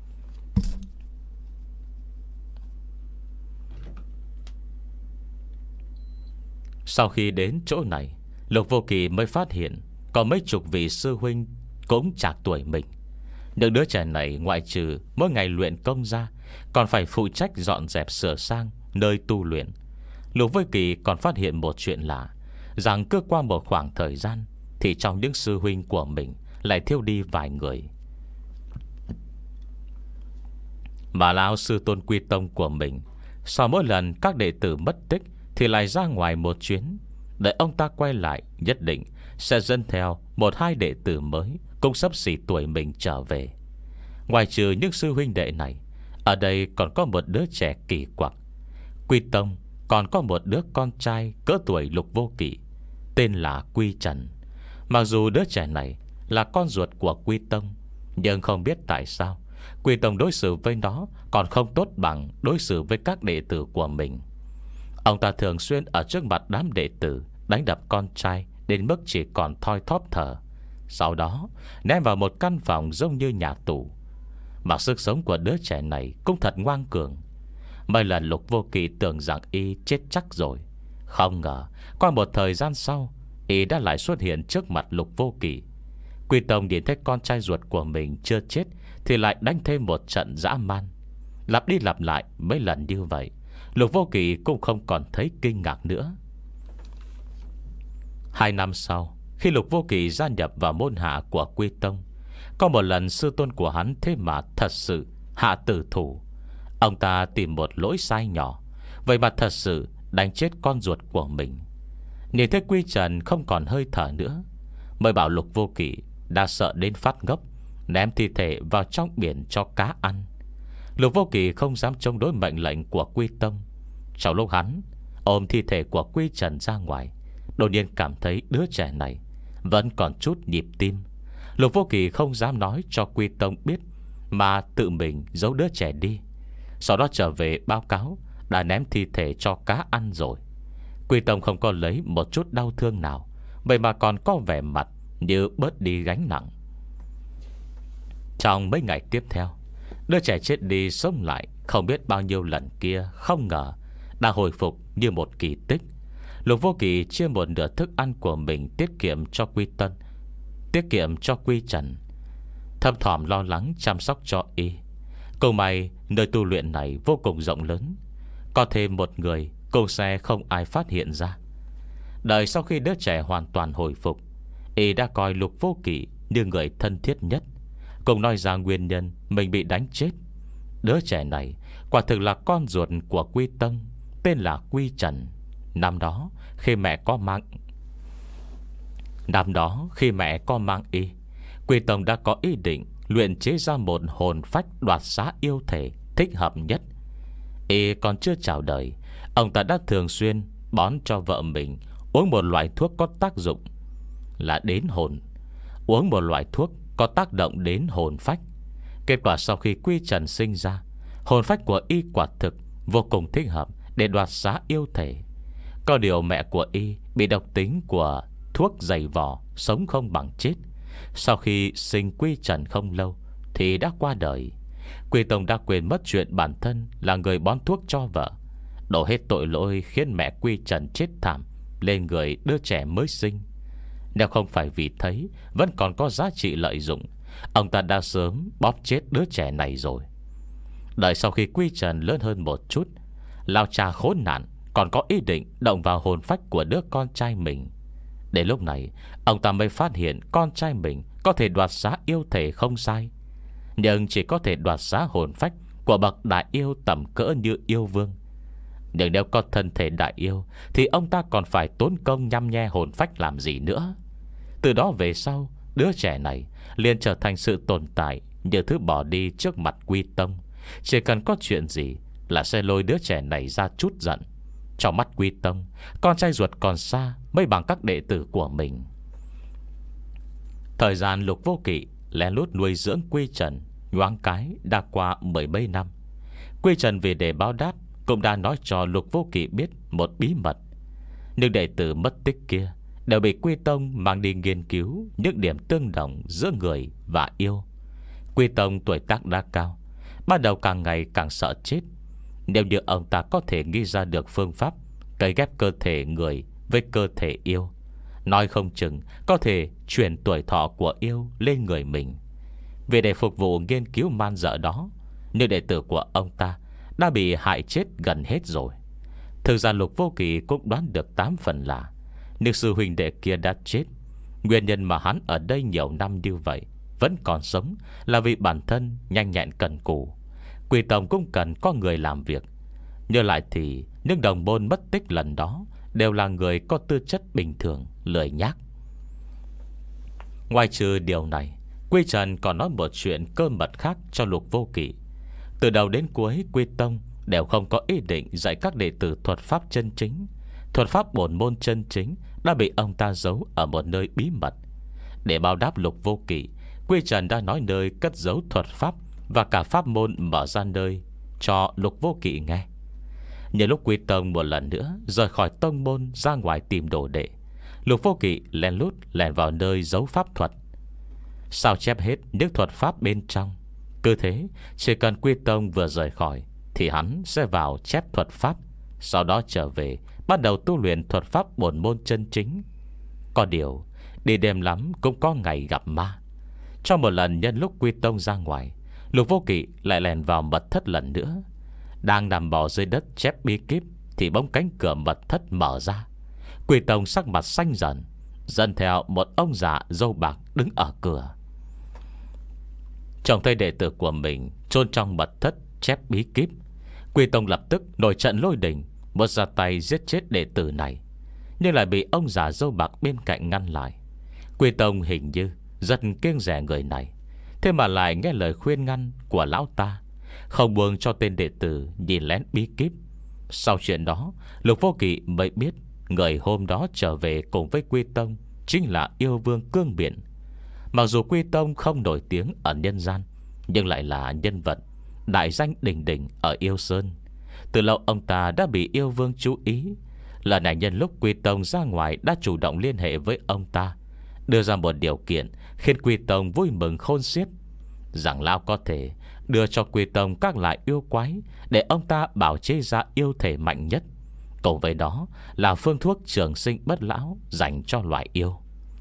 Sau khi đến chỗ này, Lục Vô Kỵ mới phát hiện có mấy chục vị sư huynh cũng chạc tuổi mình. Những đứa trẻ này ngoại trừ mỗi ngày luyện công ra, còn phải phụ trách dọn dẹp sửa sang nơi tu luyện. Lục Vô Kỵ còn phát hiện một chuyện lạ, rằng cứ qua một khoảng thời gian thì trong những sư huynh của mình lại thiếu đi vài người. Mà lão sư tôn Quy Tông của mình, sau mỗi lần các đệ tử mất tích thì lại ra ngoài một chuyến. Đợi ông ta quay lại, nhất định sẽ dẫn theo một hai đệ tử mới cũng xấp xỉ tuổi mình trở về. Ngoài trừ những sư huynh đệ này, ở đây còn có một đứa trẻ kỳ quặc. Quy Tông còn có một đứa con trai cỡ tuổi Lục Vô Kỵ, tên là Quy Trần. Mặc dù đứa trẻ này là con ruột của Quy Tông, nhưng không biết tại sao Quy Tông đối xử với nó còn không tốt bằng đối xử với các đệ tử của mình. Ông ta thường xuyên ở trước mặt đám đệ tử đánh đập con trai đến mức chỉ còn thoi thóp thở, sau đó ném vào một căn phòng giống như nhà tù. Mà sức sống của đứa trẻ này cũng thật ngoan cường. Mấy lần Lục Vô Kỵ tưởng rằng y chết chắc rồi, không ngờ qua một thời gian sau, y đã lại xuất hiện trước mặt Lục Vô Kỵ. Quy Tông nhìn thấy con trai ruột của mình chưa chết thì lại đánh thêm một trận dã man. Lặp đi lặp lại mấy lần như vậy, Lục Vô Kỵ cũng không còn thấy kinh ngạc nữa. Hai năm sau, khi Lục Vô Kỵ gia nhập vào môn hạ của Quy Tông, có một lần sư tôn của hắn thế mà thật sự hạ tử thủ. Ông ta tìm một lỗi sai nhỏ, vậy mà thật sự đánh chết con ruột của mình. Nhìn thấy Quy Trần không còn hơi thở nữa, mới bảo Lục Vô Kỵ đã sợ đến phát ngốc, ném thi thể vào trong biển cho cá ăn. Lục Vô Kỵ không dám chống đối mệnh lệnh của Quy Tông. Trong lúc hắn ôm thi thể của Quy Trần ra ngoài, đột nhiên cảm thấy đứa trẻ này vẫn còn chút nhịp tim. Lục Vô Kỵ không dám nói cho Quy Tông biết, mà tự mình giấu đứa trẻ đi. Sau đó trở về báo cáo đã ném thi thể cho cá ăn rồi. Quy Tông không có lấy một chút đau thương nào, vậy mà còn có vẻ mặt như bớt đi gánh nặng. Trong mấy ngày tiếp theo, đứa trẻ chết đi sống lại không biết bao nhiêu lần kia không ngờ đã hồi phục như một kỳ tích. Lục Vô Kỵ chia một nửa thức ăn của mình tiết kiệm cho Quy Tân, tiết kiệm cho Quy Trần, thâm thỏm lo lắng chăm sóc cho y. Câu may nơi tu luyện này vô cùng rộng lớn, có thêm một người cũng sẽ không ai phát hiện ra. Đợi sau khi đứa trẻ hoàn toàn hồi phục, y đã coi Lục Vô Kỵ như người thân thiết nhất, cùng nói ra nguyên nhân mình bị đánh chết. Đứa trẻ này quả thực là con ruột của Quy Tông, tên là Quy Trần. Năm đó khi mẹ có mang Năm đó khi mẹ có mang y, Quy Tông đã có ý định luyện chế ra một hồn phách đoạt xá yêu thể thích hợp nhất. Y còn chưa chào đời, ông ta đã thường xuyên bón cho vợ mình uống một loại thuốc có tác dụng là đến hồn, uống một loại thuốc có tác động đến hồn phách. Kết quả sau khi Quy Trần sinh ra, hồn phách của y quả thực vô cùng thích hợp để đoạt xá yêu thể. Có điều mẹ của y bị độc tính của thuốc dày vò, sống không bằng chết. Sau khi sinh Quy Trần không lâu thì đã qua đời. Quy Tông đã quên mất chuyện bản thân là người bón thuốc cho vợ, đổ hết tội lỗi khiến mẹ Quy Trần chết thảm lên người đứa trẻ mới sinh. Nếu không phải vì thấy vẫn còn có giá trị lợi dụng, ông ta đã sớm bóp chết đứa trẻ này rồi. Đợi sau khi Quy Trần lớn hơn một chút, lão cha khốn nạn còn có ý định động vào hồn phách của đứa con trai mình. Đến lúc này ông ta mới phát hiện con trai mình có thể đoạt xá yêu thể không sai, nhưng chỉ có thể đoạt xá hồn phách của bậc đại yêu tầm cỡ như yêu vương. Nhưng nếu có thân thể đại yêu thì ông ta còn phải tốn công nhăm nhe hồn phách làm gì nữa. Từ đó về sau, đứa trẻ này liền trở thành sự tồn tại như thứ bỏ đi trước mặt Quy Tông. Chỉ cần có chuyện gì là sẽ lôi đứa trẻ này ra chút giận. Trong mắt Quy Tông, con trai ruột còn xa mới bằng các đệ tử của mình. Thời gian Lục Vô Kỵ lén lút nuôi dưỡng Quy Trần nhoáng cái đã qua mười mấy năm. Quy Trần vì để báo đáp cũng đã nói cho Lục Vô Kỵ biết một bí mật. Nhưng đệ tử mất tích kia đều bị Quy Tông mang đi nghiên cứu những điểm tương đồng giữa người và yêu. Quy Tông tuổi tác đã cao, bắt đầu càng ngày càng sợ chết. Nếu như ông ta có thể nghĩ ra được phương pháp cấy ghép cơ thể người với cơ thể yêu, nói không chừng có thể chuyển tuổi thọ của yêu lên người mình. Vì để phục vụ nghiên cứu man dợ đó, nhưng đệ tử của ông ta đã bị hại chết gần hết rồi. Thực ra Lục Vô Kỵ cũng đoán được tám phần là nếu sư huynh đệ kia đã chết, nguyên nhân mà hắn ở đây nhiều năm như vậy vẫn còn sống là vì bản thân nhanh nhẹn cần cù. Quy Tông cũng cần có người làm việc. Nhớ lại thì những đồng môn mất tích lần đó đều là người có tư chất bình thường, lười nhác. Ngoài trừ điều này, Quy Trần còn nói một chuyện cơ mật khác cho Lục Vô Kỵ. Từ đầu đến cuối, Quy Tông đều không có ý định dạy các đệ tử thuật pháp chân chính. Thuật pháp bổn môn chân chính đã bị ông ta giấu ở một nơi bí mật. Để báo đáp Lục Vô Kỵ, Quy Trần đã nói nơi cất giấu thuật pháp và cả pháp môn mở ra nơi cho Lục Vô Kỵ nghe. Nhờ lúc Quy Tông một lần nữa rời khỏi tông môn ra ngoài tìm đồ đệ, Lục Vô Kỵ lén lút lẻn vào nơi giấu pháp thuật, sao chép hết những thuật pháp bên trong. Cứ thế, chỉ cần Quy Tông vừa rời khỏi thì hắn sẽ vào chép thuật pháp, sau đó trở về bắt đầu tu luyện thuật pháp bổn môn chân chính. Có điều đi đêm lắm cũng có ngày gặp ma. Trong một lần nhân lúc Quy Tông ra ngoài, Lục Vô Kỵ lại lèn vào mật thất lần nữa. Đang nằm bò dưới đất chép bí kíp thì bỗng cánh cửa mật thất mở ra. Quy Tông sắc mặt xanh dần, dẫn theo một ông già râu bạc đứng ở cửa. Trông thấy đệ tử của mình chôn trong mật thất chép bí kíp, Quy Tông lập tức nổi trận lôi đình, muốn ra tay giết chết đệ tử này, nhưng lại bị ông già râu bạc bên cạnh ngăn lại. Quy Tông hình như rất kiêng dè người này, thế mà lại nghe lời khuyên ngăn của lão ta, không buông cho tên đệ tử nhìn lén bí kíp. Sau chuyện đó, Lục Vô Kỵ mới biết người hôm đó trở về cùng với Quy Tông chính là yêu vương Cương Biển. Mặc dù Quy Tông không nổi tiếng ở nhân gian, nhưng lại là nhân vật đại danh đỉnh đỉnh ở Yêu Sơn. Từ lâu ông ta đã bị yêu vương chú ý. Lần này nhân lúc Quy Tông ra ngoài đã chủ động liên hệ với ông ta, đưa ra một điều kiện khiến Quy Tông vui mừng khôn xiết, rằng lão có thể đưa cho Quy Tông các loại yêu quái để ông ta bảo chế ra yêu thể mạnh nhất, cùng với đó là phương thuốc trường sinh bất lão dành cho loại yêu.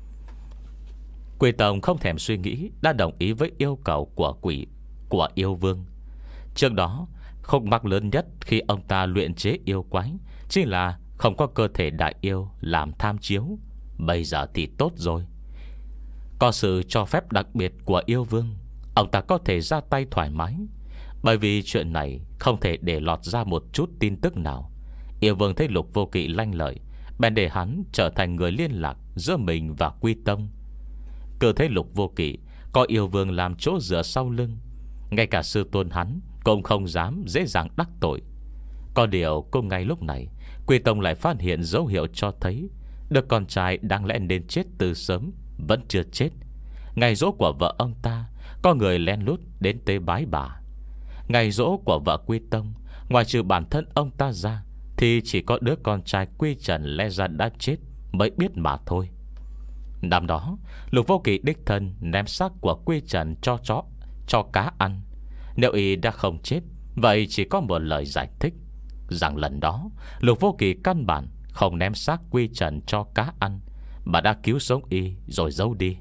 Quy Tông không thèm suy nghĩ đã đồng ý với yêu cầu của quỷ của yêu vương. Trước đó, khúc mắc lớn nhất khi ông ta luyện chế yêu quái chính là không có cơ thể đại yêu làm tham chiếu. Bây giờ thì tốt rồi, có sự cho phép đặc biệt của yêu vương, ông ta có thể ra tay thoải mái. Bởi vì chuyện này không thể để lọt ra một chút tin tức nào. Yêu vương thấy Lục Vô Kỵ lanh lợi, bèn để hắn trở thành người liên lạc giữa mình và Quy Tông. Cứ thấy Lục Vô Kỵ có yêu vương làm chỗ dựa sau lưng, ngay cả sư tôn hắn cũng không dám dễ dàng đắc tội. Có điều cùng ngay lúc này, Quy Tông lại phát hiện dấu hiệu cho thấy đứa con trai đáng lẽ nên chết từ sớm vẫn chưa chết. Ngày giỗ của vợ ông ta, có người lén lút đến tế bái bà. Ngày giỗ của vợ Quy Tông, ngoài trừ bản thân ông ta ra, thì chỉ có đứa con trai Quy Trần lẽ ra đã chết mới biết mà thôi. Năm đó, Lục Vô Kỵ đích thân ném xác của Quy Trần cho chó, cho cá ăn. Nếu y đã không chết, vậy chỉ có một lời giải thích, rằng lần đó Lục Vô Kỵ căn bản không ném xác Quy Trần cho cá ăn, mà đã cứu sống y rồi giấu đi.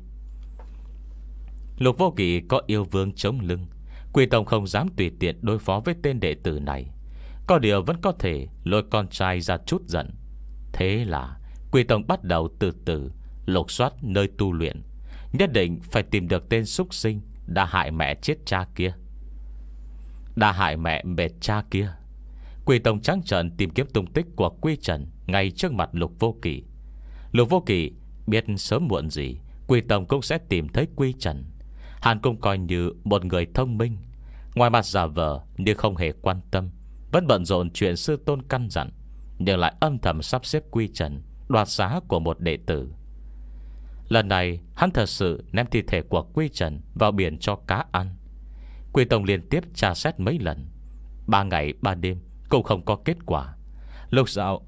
Lục Vô Kỵ có yêu vương chống lưng, Quy Tông không dám tùy tiện đối phó với tên đệ tử này. Có điều vẫn có thể lôi con trai ra chút giận. Thế là Quy Tông bắt đầu từ từ lục soát nơi tu luyện, nhất định phải tìm được tên súc sinh đã hại mẹ chết cha kia. Đã hại mẹ mệt cha kia. Quy Tông trắng trợn tìm kiếm tung tích của Quy Trần ngay trước mặt Lục Vô Kỵ. Lục Vô Kỵ biết sớm muộn gì Quy Tông cũng sẽ tìm thấy Quy Trần. Hắn cũng coi như một người thông minh, ngoài mặt giả vờ nhưng không hề quan tâm, vẫn bận rộn chuyện sư tôn căn dặn, nhưng lại âm thầm sắp xếp Quy Trần đoạt xá của một đệ tử. Lần này hắn thật sự ném thi thể của Quy Trần vào biển cho cá ăn. Quy Tông liên tiếp tra xét mấy lần, ba ngày ba đêm cũng không có kết quả. Lúc sau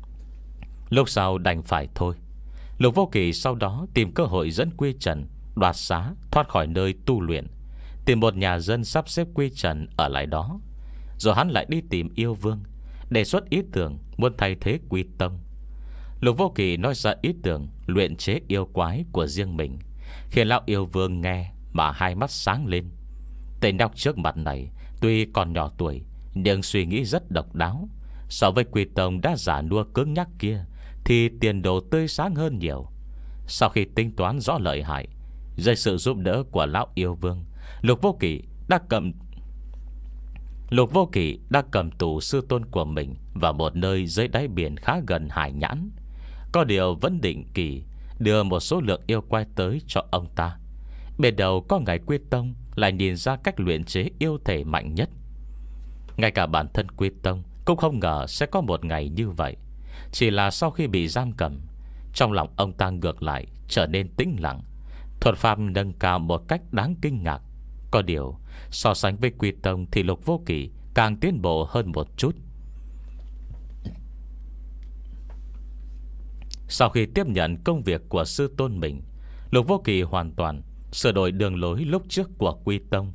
Lúc sau đành phải thôi. Lục Vô Kỵ sau đó tìm cơ hội dẫn Quy Trần đoạt xá thoát khỏi nơi tu luyện, tìm một nhà dân sắp xếp Quy Trần ở lại đó. Rồi hắn lại đi tìm yêu vương, đề xuất ý tưởng muốn thay thế Quy Tông. Lục Vô Kỵ nói ra ý tưởng luyện chế yêu quái của riêng mình, khiến lão yêu vương nghe mà hai mắt sáng lên. Tên nhóc trước mặt này tuy còn nhỏ tuổi, nhưng suy nghĩ rất độc đáo. So với Quy Tông đã giả nua cứng nhắc kia, thì tiền đồ tươi sáng hơn nhiều. Sau khi tính toán rõ lợi hại, dưới sự giúp đỡ của lão yêu vương, Lục Vô Kỵ đã cầm Lục Vô Kỵ đã cầm tù sư tôn của mình vào một nơi dưới đáy biển khá gần Hải Nhãn. Có điều vẫn định kỳ đưa một số lượng yêu quái tới cho ông ta. Bên đầu có ngày Quy Tông lại nhìn ra cách luyện chế yêu thể mạnh nhất. Ngay cả bản thân Quy Tông cũng không ngờ sẽ có một ngày như vậy. Chỉ là sau khi bị giam cầm, trong lòng ông ta ngược lại trở nên tĩnh lặng, thuật pháp nâng cao một cách đáng kinh ngạc. Có điều so sánh với Quy Tông thì Lục Vô Kỵ càng tiến bộ hơn một chút. Sau khi tiếp nhận công việc của sư tôn mình, Lục Vô Kỵ hoàn toàn sửa đổi đường lối lúc trước của Quy Tông.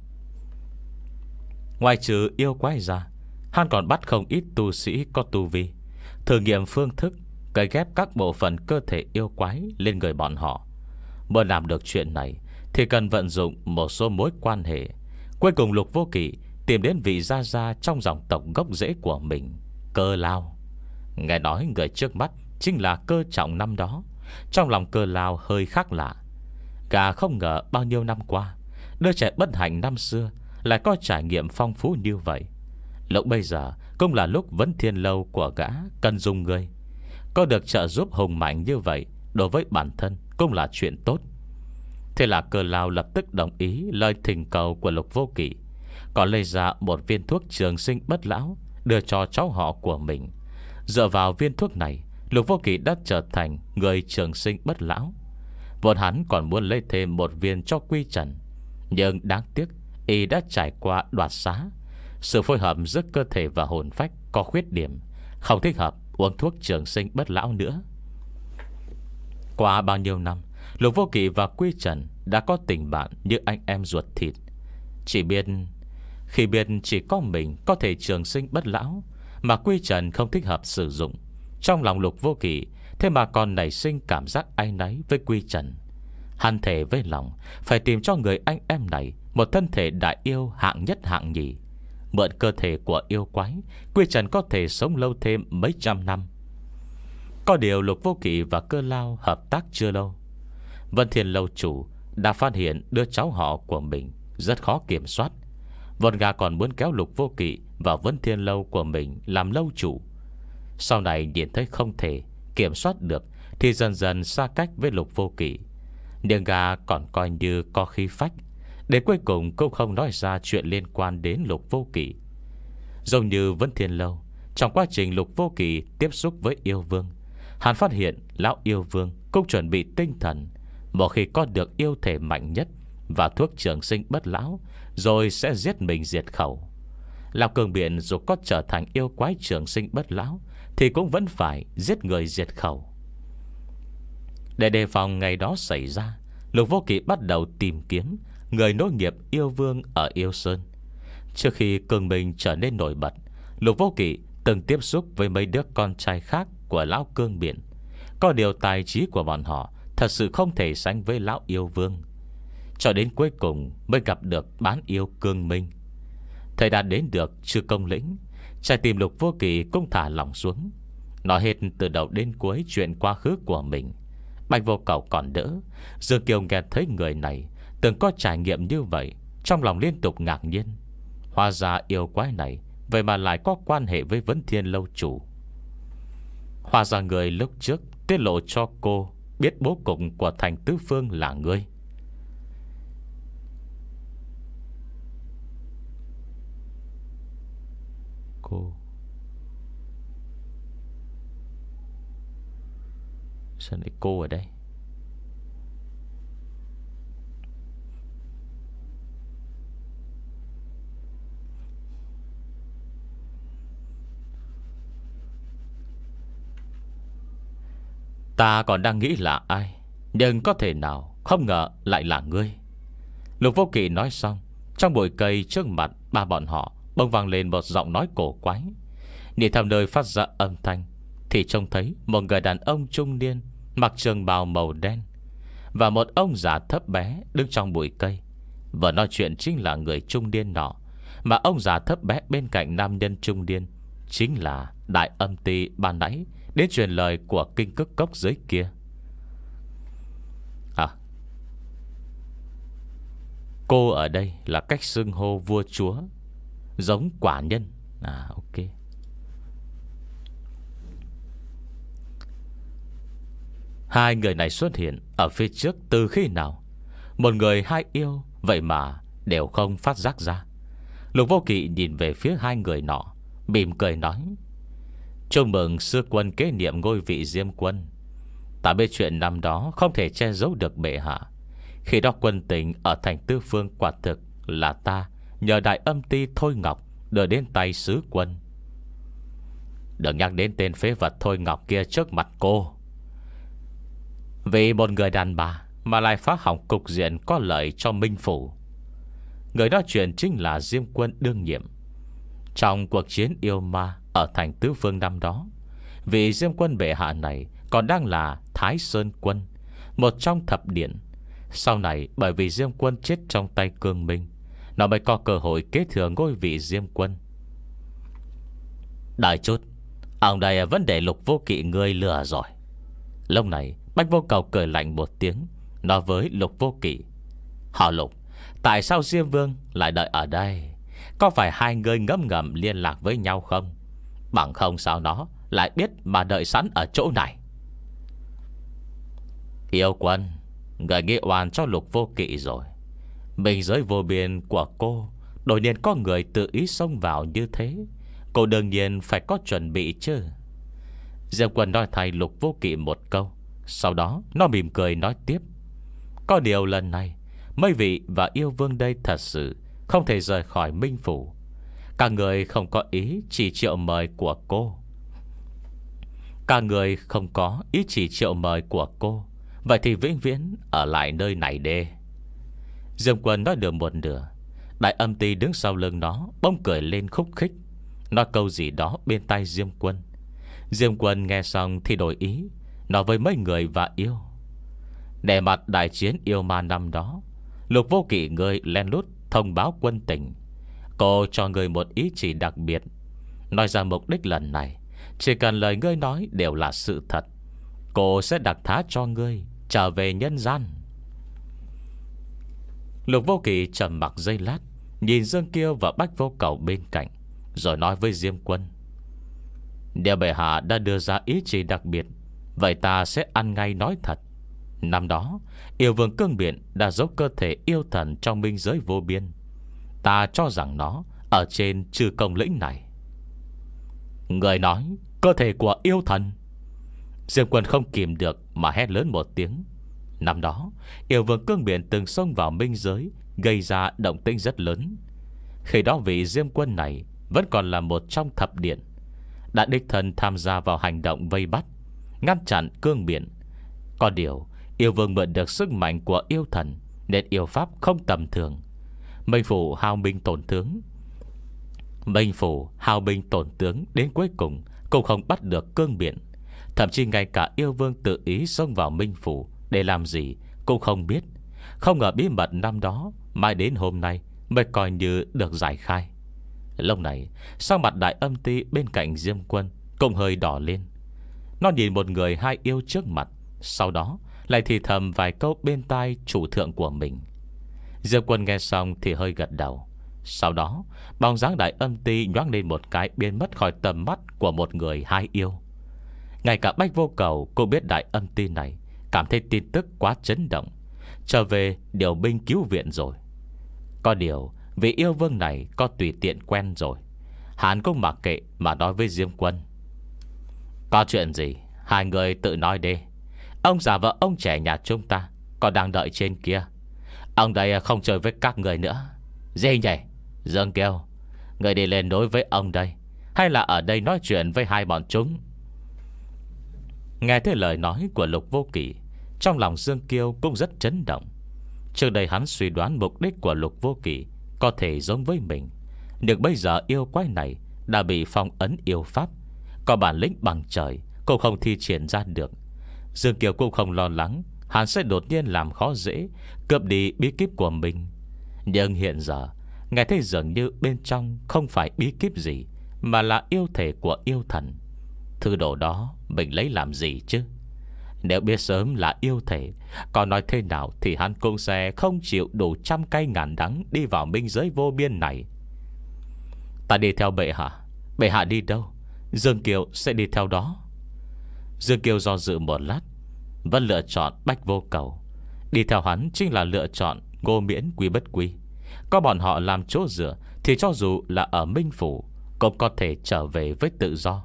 Ngoài trừ yêu quái ra, hắn còn bắt không ít tu sĩ có tu vi, thử nghiệm phương thức cấy ghép các bộ phận cơ thể yêu quái lên người bọn họ. Muốn làm được chuyện này thì cần vận dụng một số mối quan hệ. Cuối cùng Lục Vô Kỵ tìm đến vị gia gia trong dòng tộc gốc rễ của mình, Cơ Lao. Nghe nói người trước mắt chính là Cơ Trọng năm đó. Trong lòng Cơ Lao hơi khác lạ. Gà không ngờ bao nhiêu năm qua, đứa trẻ bất hạnh năm xưa lại có trải nghiệm phong phú như vậy. Lúc bây giờ cũng là lúc vấn thiên lâu của gã cần dùng người. Có được trợ giúp hùng mạnh như vậy đối với bản thân cũng là chuyện tốt. Thế là Cơ Lao lập tức đồng ý lời thỉnh cầu của Lục Vô Kỵ, còn lấy ra một viên thuốc trường sinh bất lão đưa cho cháu họ của mình. Dựa vào viên thuốc này, Lục Vô Kỵ đã trở thành người trường sinh bất lão. Vốn hắn còn muốn lấy thêm một viên cho Quy Trần, nhưng đáng tiếc y đã trải qua đoạt xá. Sự phối hợp giữa cơ thể và hồn phách có khuyết điểm, không thích hợp uống thuốc trường sinh bất lão nữa. Qua bao nhiêu năm, Lục Vô Kỵ và Quy Trần đã có tình bạn như anh em ruột thịt. Chỉ biết khi biết chỉ có mình có thể trường sinh bất lão, mà Quy Trần không thích hợp sử dụng, trong lòng Lục Vô Kỵ thế mà còn nảy sinh cảm giác áy náy với Quy Trần. Hắn thề với lòng phải tìm cho người anh em này một thân thể đại yêu hạng nhất hạng nhì. Mượn cơ thể của yêu quái, Quy Trần có thể sống lâu thêm mấy trăm năm. Có điều Lục Vô Kỵ và Cơ Lao hợp tác chưa lâu, Vân Thiên Lâu chủ đã phát hiện đứa cháu họ của mình rất khó kiểm soát. Vân Gà còn muốn kéo Lục Vô Kỵ vào Vân Thiên Lâu của mình làm lâu chủ. Sau này nhìn thấy không thể kiểm soát được, thì dần dần xa cách với Lục Vô Kỵ. Nhưng gã còn coi như có khí phách, đến cuối cùng cũng không nói ra chuyện liên quan đến Lục Vô Kỵ. Giống như Vân Thiên Lâu, trong quá trình Lục Vô Kỵ tiếp xúc với yêu vương, hắn phát hiện lão yêu vương cũng chuẩn bị tinh thần, một khi có được yêu thể mạnh nhất và thuốc trường sinh bất lão, rồi sẽ giết mình diệt khẩu. Lão cường biện dù có trở thành yêu quái trường sinh bất lão, thì cũng vẫn phải giết người diệt khẩu. Để đề phòng ngày đó xảy ra, Lục Vô Kỵ bắt đầu tìm kiếm người nối nghiệp yêu vương ở Yêu Sơn. Trước khi cường mình trở nên nổi bật, Lục Vô Kỵ từng tiếp xúc với mấy đứa con trai khác của lão cương biển. Có điều tài trí của bọn họ thật sự không thể sánh với lão yêu vương. Cho đến cuối cùng mới gặp được bán yêu cương minh. Thời đã đến được Trư Công Lĩnh, trái tim Lục Vô Kỵ cũng thả lỏng xuống, nói hết từ đầu đến cuối chuyện quá khứ của mình. Bạch Vô Cầu còn đỡ, Dương Kiều nghe thấy người này từng có trải nghiệm như vậy, trong lòng liên tục ngạc nhiên. Hóa ra yêu quái này vậy mà lại có quan hệ với Vấn Thiên Lâu chủ. Hóa ra người lúc trước tiết lộ cho cô biết bố cục của thành Tứ Phương là ngươi. Cô sao lại cô ở đây? Ta còn đang nghĩ là ai, nhưng có thể nào không ngờ lại là ngươi. Lục Vô Kỵ nói xong, trong bụi cây trước mặt ba bọn họ bỗng vang lên một giọng nói cổ quái. Nhìn theo nơi phát ra âm thanh, thì trông thấy một người đàn ông trung niên mặc trường bào màu đen và một ông già thấp bé đứng trong bụi cây. Vừa nói chuyện chính là người trung niên nọ, mà ông già thấp bé bên cạnh nam nhân trung niên chính là Đại Âm Ti ban nãy đến truyền lời của Kinh Cức Cốc dưới kia. À, cô ở đây là cách xưng hô vua chúa, giống quả nhân. À ok. Hai người này xuất hiện ở phía trước từ khi nào? Một người hai yêu, vậy mà đều không phát giác ra. Lục Vô Kỵ nhìn về phía hai người nọ, mỉm cười nói: chúc mừng sư quân kế niệm ngôi vị Diêm Quân. Ta biết chuyện năm đó không thể che giấu được bệ hạ. Khi đó quân tình ở thành Tư Phương quả thực là ta nhờ Đại Âm Ti Thôi Ngọc đưa đến tay sứ quân. Đừng nhắc đến tên phế vật Thôi Ngọc kia trước mặt cô. Vì một người đàn bà mà lại phá hỏng cục diện có lợi cho Minh Phủ. Người nói chuyện chính là Diêm Quân đương nhiệm. Trong cuộc chiến yêu ma ở thành Tứ Phương năm đó, vị Diêm Quân bệ hạ này còn đang là Thái Sơn Quân, một trong thập điện. Sau này bởi vì Diêm Quân chết trong tay Cương Minh, nó mới có cơ hội kế thừa ngôi vị Diêm Quân. Đợi chút, ông đây vẫn để Lục Vô Kỵ ngươi lừa rồi. Lúc này Bạch Vô Cầu cười lạnh một tiếng, nói với Lục Vô Kỵ: họ Lục, tại sao Diêm Vương lại đợi ở đây? Có phải hai người ngấm ngầm liên lạc với nhau không? Bằng không sao nó lại biết mà đợi sẵn ở chỗ này? Yêu Quân, người nghĩ oan cho Lục Vô Kỵ rồi. Mình giới vô biên của cô đột nhiên có người tự ý xông vào như thế, cô đương nhiên phải có chuẩn bị chứ. Diêm Quân nói thay Lục Vô Kỵ một câu, sau đó nó mỉm cười nói tiếp: có điều lần này mấy vị và yêu vương đây thật sự không thể rời khỏi Minh Phủ. Cả người không có ý chỉ triệu mời của cô. Cả người không có ý chỉ triệu mời của cô, vậy thì vĩnh viễn ở lại nơi này đê. Diêm Quân nói được một nửa, Đại Âm Ti đứng sau lưng nó bỗng cười lên khúc khích, nói câu gì đó bên tai Diêm Quân. Diêm Quân nghe xong thì đổi ý, nói với mấy người và yêu: để mặt đại chiến yêu ma năm đó, Lục Vô Kỵ người len lút thông báo quân tình. Cô cho người một ý chỉ đặc biệt, nói ra mục đích lần này chỉ cần lời ngươi nói đều là sự thật, cô sẽ đặc thá cho ngươi trở về nhân gian. Lục Vô Kỵ trầm mặc giây lát, nhìn Dương Kiêu và Bách Vô Cầu bên cạnh, rồi nói với Diêm Quân: Nếu bệ hạ đã đưa ra ý chỉ đặc biệt, vậy ta sẽ ăn ngay nói thật. Năm đó yêu vương cương biện đã giấu cơ thể yêu thần trong minh giới vô biên. Ta cho rằng nó ở trên trừ công lĩnh này. Người nói cơ thể của yêu thần. Diêm Quân không kìm được mà hét lớn một tiếng. Năm đó yêu vương cương biện từng xông vào minh giới, gây ra động tĩnh rất lớn. Khi đó vị Diêm Quân này vẫn còn là một trong thập điện, đã đích thân tham gia vào hành động vây bắt, ngăn chặn cương biện. Có điều yêu vương mượn được sức mạnh của yêu thần, nên yêu pháp không tầm thường. Minh phủ hao binh tổn tướng Minh phủ hao binh tổn tướng đến cuối cùng cũng không bắt được cương biện. Thậm chí ngay cả yêu vương tự ý xông vào minh phủ để làm gì cũng không biết. Không ngờ bí mật năm đó mãi đến hôm nay mới coi như được giải khai. Lúc này sắc mặt Đại Âm Ti bên cạnh Diêm Quân cũng hơi đỏ lên. Nó nhìn một người hai yêu trước mặt, sau đó lại thì thầm vài câu bên tai chủ thượng của mình. Diêm Quân nghe xong thì hơi gật đầu. Sau đó bóng dáng Đại Âm Ti nhoáng lên một cái, biến mất khỏi tầm mắt của một người hai yêu. Ngay cả Bách Vô Cầu cũng biết Đại Âm Ti này cảm thấy tin tức quá chấn động, trở về điều binh cứu viện rồi. Có điều vì yêu vương này có tùy tiện quen rồi, hắn cũng mặc kệ mà nói với Diêm Quân: có chuyện gì hai người tự nói đi. Ông già và ông trẻ nhà chúng ta còn đang đợi trên kia. Ông đây không chơi với các người nữa. Gì nhỉ? Dương Kiêu, người đi lên đối với ông đây, hay là ở đây nói chuyện với hai bọn chúng? Nghe thấy lời nói của Lục Vô Kỵ, trong lòng Dương Kiêu cũng rất chấn động. Trước đây hắn suy đoán mục đích của Lục Vô Kỵ có thể giống với mình, nhưng bây giờ yêu quái này đã bị phong ấn yêu pháp, có bản lĩnh bằng trời cũng không thi triển ra được. Dương Kiều cũng không lo lắng hắn sẽ đột nhiên làm khó dễ, cướp đi bí kíp của mình. Nhưng hiện giờ nghe thấy dường như bên trong không phải bí kíp gì, mà là yêu thể của yêu thần. Thứ đồ đó mình lấy làm gì chứ? Nếu biết sớm là yêu thể, còn nói thế nào thì hắn cũng sẽ không chịu đủ trăm cây ngàn đắng đi vào minh giới vô biên này. Ta đi theo bệ hạ. Bệ hạ đi đâu, Dương Kiều sẽ đi theo đó. Dương Kiều do dự một lát, vẫn lựa chọn Bách Vô Cầu. Đi theo hắn chính là lựa chọn ngô miễn quy bất quy. Có bọn họ làm chỗ dựa thì cho dù là ở minh phủ cũng có thể trở về với tự do.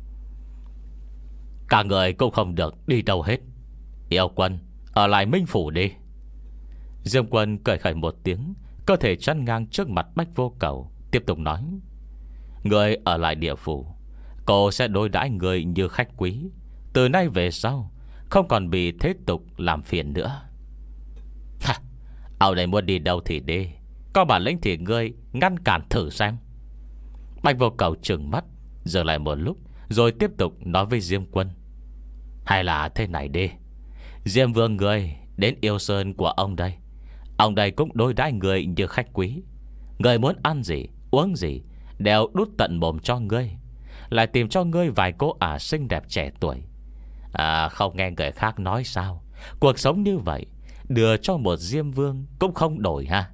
Cả người cũng không được đi đâu hết. Yêu Quân, ở lại minh phủ đi. Diêm Quân cười khẩy một tiếng, cơ thể chắn ngang trước mặt Bách Vô Cầu, tiếp tục nói: người ở lại địa phủ, cô sẽ đối đãi người như khách quý. Từ nay về sau không còn bị thế tục làm phiền nữa. Ha, ông này muốn đi đâu thì đi, có bản lĩnh thì ngươi ngăn cản thử xem. Bạch Vô Cầu trừng mắt, dừng lại một lúc, rồi tiếp tục nói với Diêm Quân: hay là thế này đi, Diêm Vương ngươi đến yêu sơn của ông đây, ông đây cũng đối đãi người như khách quý. Người muốn ăn gì, uống gì đều đút tận mồm cho ngươi, lại tìm cho ngươi vài cô ả xinh đẹp trẻ tuổi. À, không nghe người khác nói sao, cuộc sống như vậy đưa cho một Diêm Vương cũng không đổi ha.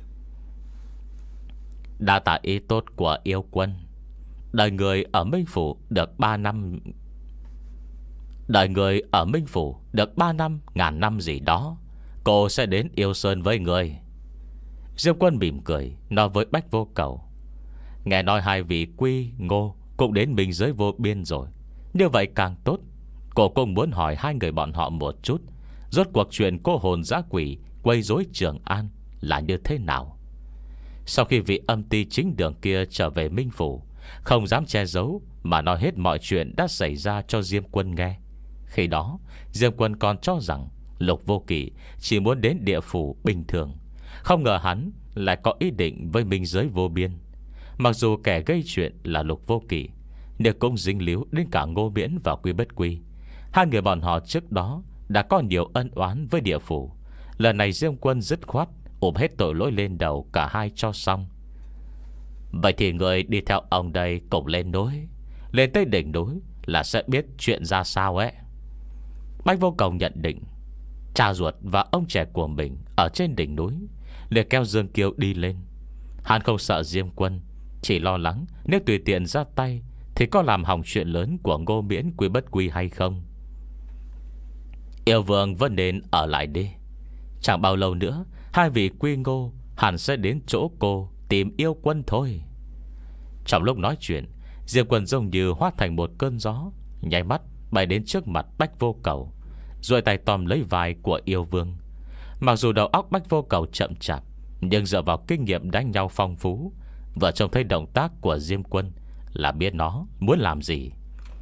Đa tạ ý tốt của Yêu Quân. Đời người ở Minh Phủ được ba năm Đời người ở Minh Phủ được ba năm, ngàn năm gì đó, cô sẽ đến Yêu Sơn với người. Diêm Quân mỉm cười nói với Bách Vô Cầu: nghe nói hai vị Quy, Ngô cũng đến minh giới vô biên rồi, như vậy càng tốt. Cô cũng muốn hỏi hai người bọn họ một chút, rốt cuộc chuyện cô hồn dã quỷ quấy rối Trường An là như thế nào. Sau khi vị âm ti chính đường kia trở về Minh Phủ, không dám che giấu mà nói hết mọi chuyện đã xảy ra cho Diêm Quân nghe. Khi đó Diêm Quân còn cho rằng Lục Vô Kỵ chỉ muốn đến địa phủ bình thường, không ngờ hắn lại có ý định với minh giới vô biên. Mặc dù kẻ gây chuyện là Lục Vô Kỵ, nhưng cũng dính líu đến cả Ngô Miễn và Quy Bất Quy. Hai người bọn họ trước đó đã có nhiều ân oán với địa phủ. Lần này Diêm Quân dứt khoát ôm hết tội lỗi lên đầu cả hai cho xong. Vậy thì người đi theo ông đây cùng lên núi, lên tới đỉnh núi là sẽ biết chuyện ra sao ấy. Bách Vô Cầu nhận định cha ruột và ông trẻ của mình ở trên đỉnh núi, liền kéo Dương Kiêu đi lên. Hắn không sợ Diêm Quân, chỉ lo lắng nếu tùy tiện ra tay thì có làm hỏng chuyện lớn của Ngô Miễn Quý Bất Quy hay không? Yêu vương vẫn nên ở lại đi. Chẳng bao lâu nữa hai vị quy ngô hẳn sẽ đến chỗ cô tìm yêu quân thôi. Trong lúc nói chuyện, Diêm Quân giống như hóa thành một cơn gió, nháy mắt bay đến trước mặt Bách Vô Cầu, duỗi tay tóm lấy vai của yêu vương. Mặc dù đầu óc Bách Vô Cầu chậm chạp, nhưng dựa vào kinh nghiệm đánh nhau phong phú, vừa trông thấy động tác của Diêm Quân là biết nó muốn làm gì.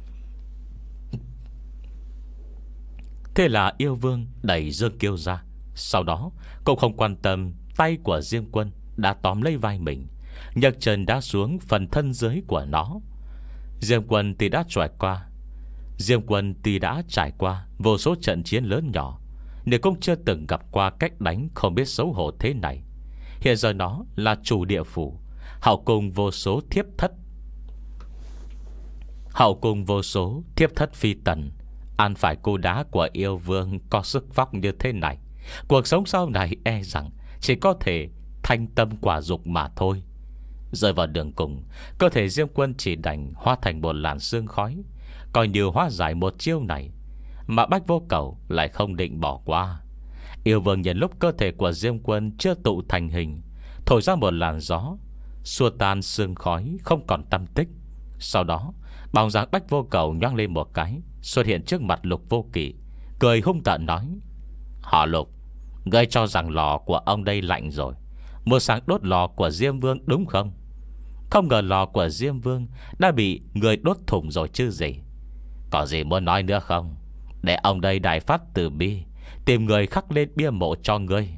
Thế là yêu vương đẩy Dương Kiêu ra. Sau đó cũng không quan tâm tay của Diêm Quân đã tóm lấy vai mình, nhấc chân đá xuống phần thân dưới của nó. Diêm Quân thì đã trải qua Diêm Quân thì đã trải qua vô số trận chiến lớn nhỏ, nhưng cũng chưa từng gặp qua cách đánh không biết xấu hổ thế này. Hiện giờ nó là chủ địa phủ, hậu cung vô số thiếp thất Hậu cung vô số thiếp thất phi tần, ăn phải cú đá của yêu vương có sức vóc như thế này, cuộc sống sau này e rằng chỉ có thể thanh tâm quả dục mà thôi. Rơi vào đường cùng, cơ thể Diêm Quân chỉ đành hóa thành một làn sương khói, coi như hóa giải một chiêu này. Mà Bách Vô Cầu lại không định bỏ qua. Yêu vương nhận lúc cơ thể của Diêm Quân chưa tụ thành hình, thổi ra một làn gió, xua tan sương khói không còn tăm tích. Sau đó bóng dáng Bách Vô Cầu nhoáng lên một cái, xuất hiện trước mặt Lục Vô Kỵ, cười hung tợn nói: Họ Lục, ngươi cho rằng lò của ông đây lạnh rồi, mua sáng đốt lò của Diêm Vương đúng không? Không ngờ lò của Diêm Vương đã bị người đốt thủng rồi chứ gì. Có gì muốn nói nữa không? Để ông đây đại phát từ bi, tìm người khắc lên bia mộ cho ngươi.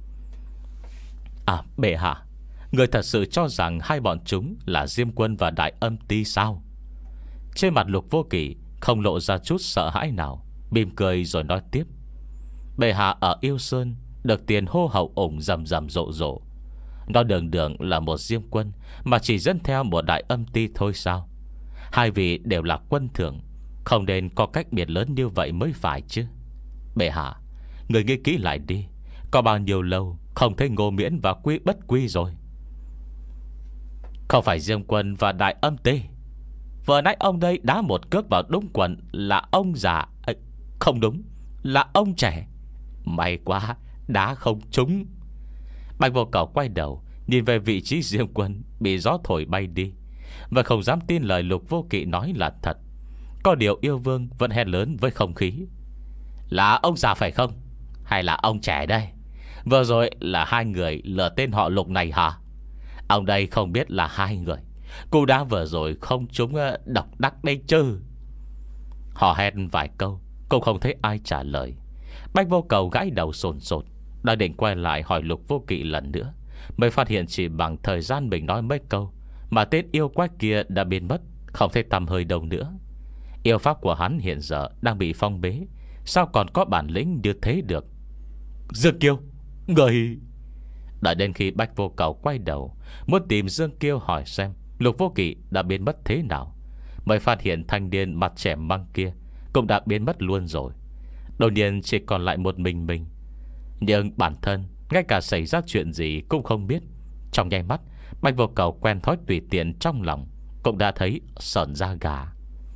À bệ hạ, người thật sự cho rằng hai bọn chúng là Diêm Quân và Đại Âm Ti sao? Trên mặt Lục Vô Kỵ không lộ ra chút sợ hãi nào, mỉm cười rồi nói tiếp: Bệ hạ ở Yêu Sơn được tiền hô hậu ủng rầm rầm rộ rộ, nó đường đường là một Diêm Quân mà chỉ dẫn theo một Đại Âm Ti thôi sao? Hai vị đều là quân thưởng, không nên có cách biệt lớn như vậy mới phải chứ. Bệ hạ, người nghĩ kỹ lại đi, có bao nhiêu lâu không thấy Ngô Miễn và Quý Bất Quy rồi? Không phải Diêm Quân và Đại Âm Ti. Vừa nãy ông đây đá một cước vào đúng quần là ông già à, không đúng, là ông trẻ. May quá, đá không trúng. Bạch Vô Cầu quay đầu nhìn về vị trí Diêm Quân bị gió thổi bay đi, và không dám tin lời Lục Vô Kỵ nói là thật. Có điều yêu vương vẫn hét lớn với không khí: Là ông già phải không? Hay là ông trẻ đây? Vừa rồi là hai người lừa tên họ Lục này hả? Ông đây không biết là hai người. Cô đã vừa rồi không trúng độc đắc đây chứ. Họ hét vài câu cũng không thấy ai trả lời. Bạch Vô Cầu gãi đầu sồn sột, đang định quay lại hỏi Lục Vô Kỵ lần nữa, mới phát hiện chỉ bằng thời gian mình nói mấy câu mà tên yêu quái kia đã biến mất, không thấy tăm hơi đâu nữa. Yêu pháp của hắn hiện giờ đang bị phong bế, sao còn có bản lĩnh như thế được? Dương Kiêu, người... Đợi đến khi Bạch Vô Cầu quay đầu muốn tìm Dương Kiêu hỏi xem Lục Vô Kỵ đã biến mất thế nào, mới phát hiện thanh niên mặt trẻ măng kia cũng đã biến mất luôn rồi. Đột nhiên chỉ còn lại một mình mình, nhưng bản thân ngay cả xảy ra chuyện gì cũng không biết. Trong nháy mắt, Bạch Vô Cầu quen thói tùy tiện trong lòng cũng đã thấy sởn da gà.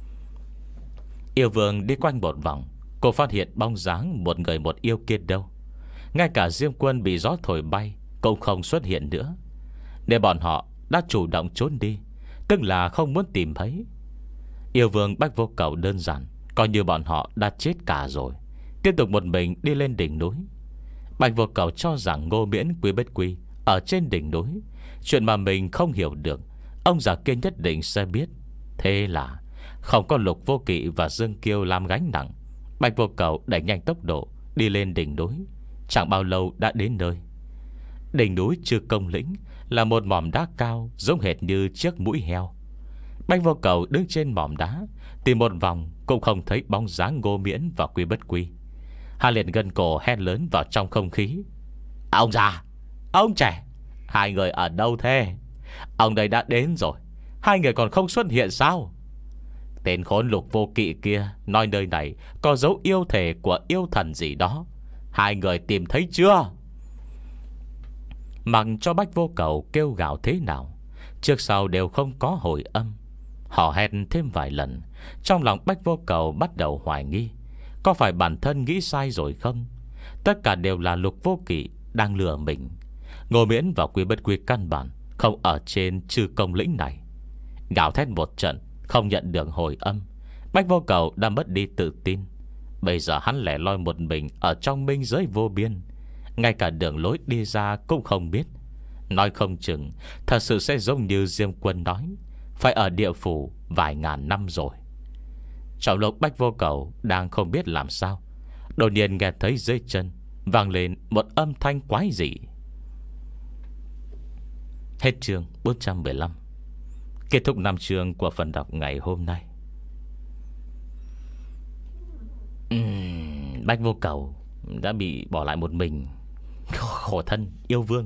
Yêu vương đi quanh một vòng, cô phát hiện bóng dáng một người một yêu kia đâu. Ngay cả Diêm Quân bị gió thổi bay cũng không xuất hiện nữa, để bọn họ đã chủ động trốn đi, tức là không muốn tìm thấy. Yêu vương Bạch Vô Cầu đơn giản coi như bọn họ đã chết cả rồi, tiếp tục một mình đi lên đỉnh núi. Bạch Vô Cầu cho rằng Ngô Miễn Quý Bất Quy ở trên đỉnh núi, chuyện mà mình không hiểu được ông già kia nhất định sẽ biết. Thế là không có Lục Vô Kỵ và Dương Kiêu làm gánh nặng, Bạch Vô Cầu đẩy nhanh tốc độ đi lên đỉnh núi. Chẳng bao lâu đã đến nơi. Đỉnh núi Chư Công Lĩnh là một mỏm đá cao giống hệt như chiếc mũi heo. Bạch Vô Cầu đứng trên mỏm đá tìm một vòng cũng không thấy bóng dáng Ngô Miễn và Quý Bất Quy. Hà liền gần cổ hét lớn vào trong không khí: Ông già, ông trẻ, hai người ở đâu thế? Ông đây đã đến rồi, hai người còn không xuất hiện sao? Tên khốn Lục Vô Kỵ kia nói nơi này có dấu yêu thể của yêu thần gì đó, hai người tìm thấy chưa? Mặc cho Bạch Vô Cầu kêu gào thế nào, trước sau đều không có hồi âm. Họ hét thêm vài lần. Trong lòng Bách Vô Cầu bắt đầu hoài nghi, có phải bản thân nghĩ sai rồi không? Tất cả đều là Lục Vô Kỵ đang lừa mình. Ngô Miễn và Quy Bất Quy căn bản không ở trên trừ công lĩnh này. Gào thét một trận không nhận được hồi âm, Bách Vô Cầu đã mất đi tự tin. Bây giờ hắn lẻ loi một mình ở trong minh giới vô biên, ngay cả đường lối đi ra cũng không biết. Nói không chừng thật sự sẽ giống như Diêm Quân nói, phải ở địa phủ vài ngàn năm rồi. Trong lúc Bách Vô Cầu đang không biết làm sao, đột nhiên nghe thấy dưới chân vang lên một âm thanh quái dị. Hết chương bốn trăm mười lăm. Kết thúc năm chương của phần đọc ngày hôm nay. uhm, Bách Vô Cầu đã bị bỏ lại một mình, khổ thân yêu vương.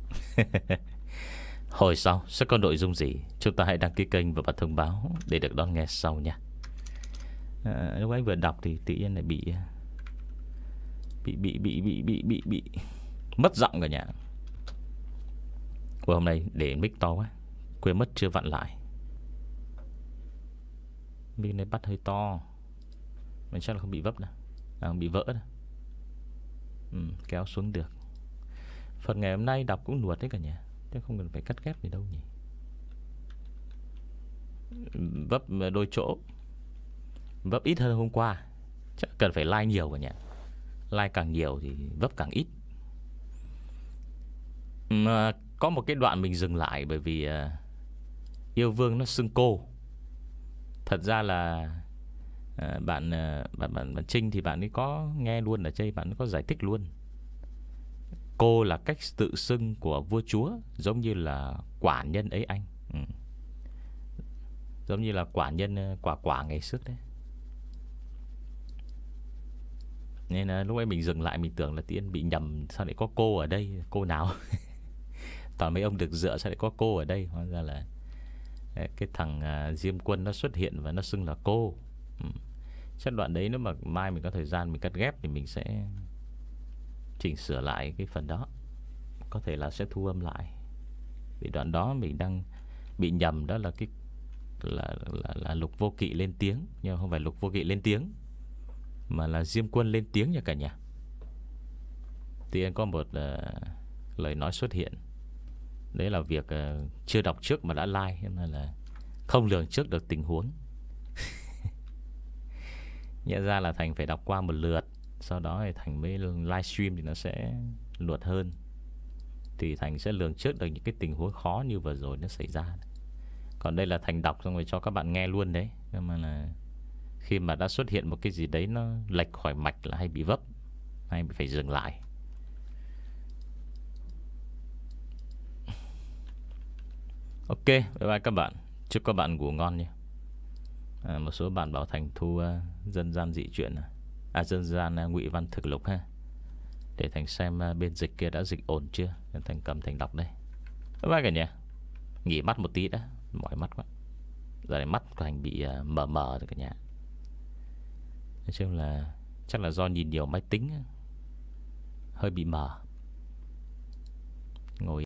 Hồi sau sẽ có nội dung gì, chúng ta hãy đăng ký kênh và bật thông báo để được đón nghe sau nha. à, Lúc anh vừa đọc thì tự nhiên lại bị Bị bị bị bị bị bị bị mất giọng cả nhà. Của hôm nay để mic to quá, quên mất chưa vặn lại. Mic này bắt hơi to, mình chắc là không bị vấp đâu, à, không bị vỡ đâu. Ừ, kéo xuống được. Phần ngày hôm nay đọc cũng nuột đấy cả nhà, chứ không cần phải cắt ghép gì đâu nhỉ. Vấp đôi chỗ, vấp ít hơn hôm qua, chắc cần phải like nhiều cả nhà. Like càng nhiều thì vấp càng ít. Mà có một cái đoạn mình dừng lại bởi vì uh, yêu vương nó xưng cô. Thật ra là uh, bạn, uh, bạn, bạn bạn Trinh thì bạn ấy có nghe luôn ở đây, bạn ấy có giải thích luôn. Cô là cách tự xưng của vua chúa, giống như là quả nhân ấy anh. ừ. Giống như là quả nhân quả quả ngày trước đấy. Nên là lúc ấy mình dừng lại, mình tưởng là Tiên bị nhầm, sao lại có cô ở đây, cô nào. Toàn mấy ông được dựa, sao lại có cô ở đây. Hóa ra là cái thằng uh, Diêm Quân nó xuất hiện và nó xưng là cô. ừ. Chắc đoạn đấy nếu mà mai mình có thời gian mình cắt ghép thì mình sẽ chỉnh sửa lại cái phần đó. Có thể là sẽ thu âm lại. Vì đoạn đó mình đang bị nhầm, đó là cái là, là, là Lục Vô Kỵ lên tiếng, nhưng không phải Lục Vô Kỵ lên tiếng, mà là Diêm Quân lên tiếng nha cả nhà. Tiên có một uh, lời nói xuất hiện. Đấy là việc uh, chưa đọc trước mà đã like, nên là không lường trước được tình huống. Nhận ra là Thành phải đọc qua một lượt, sau đó thì Thành mới livestream thì nó sẽ luật hơn. Thì Thành sẽ lường trước được những cái tình huống khó như vừa rồi nó xảy ra. Còn đây là Thành đọc xong rồi cho các bạn nghe luôn đấy. Nhưng mà là khi mà đã xuất hiện một cái gì đấy nó lệch khỏi mạch là hay bị vấp, hay bị phải dừng lại. Ok, bye bye các bạn. Chúc các bạn ngủ ngon nhé. à, Một số bạn bảo Thành thu uh, dân gian dị truyện, À dân gian uh, ngụy văn thực lục ha, để Thành xem uh, bên dịch kia đã dịch ổn chưa, nên Thành cầm Thành đọc đây. Bye bye cả nhà. Nghỉ mắt một tí đã, mỏi mắt quá. Giờ này mắt của Thành bị uh, mờ mờ rồi cả nhà. Nói chung là chắc là do nhìn nhiều máy tính, hơi bị mờ. Ngồi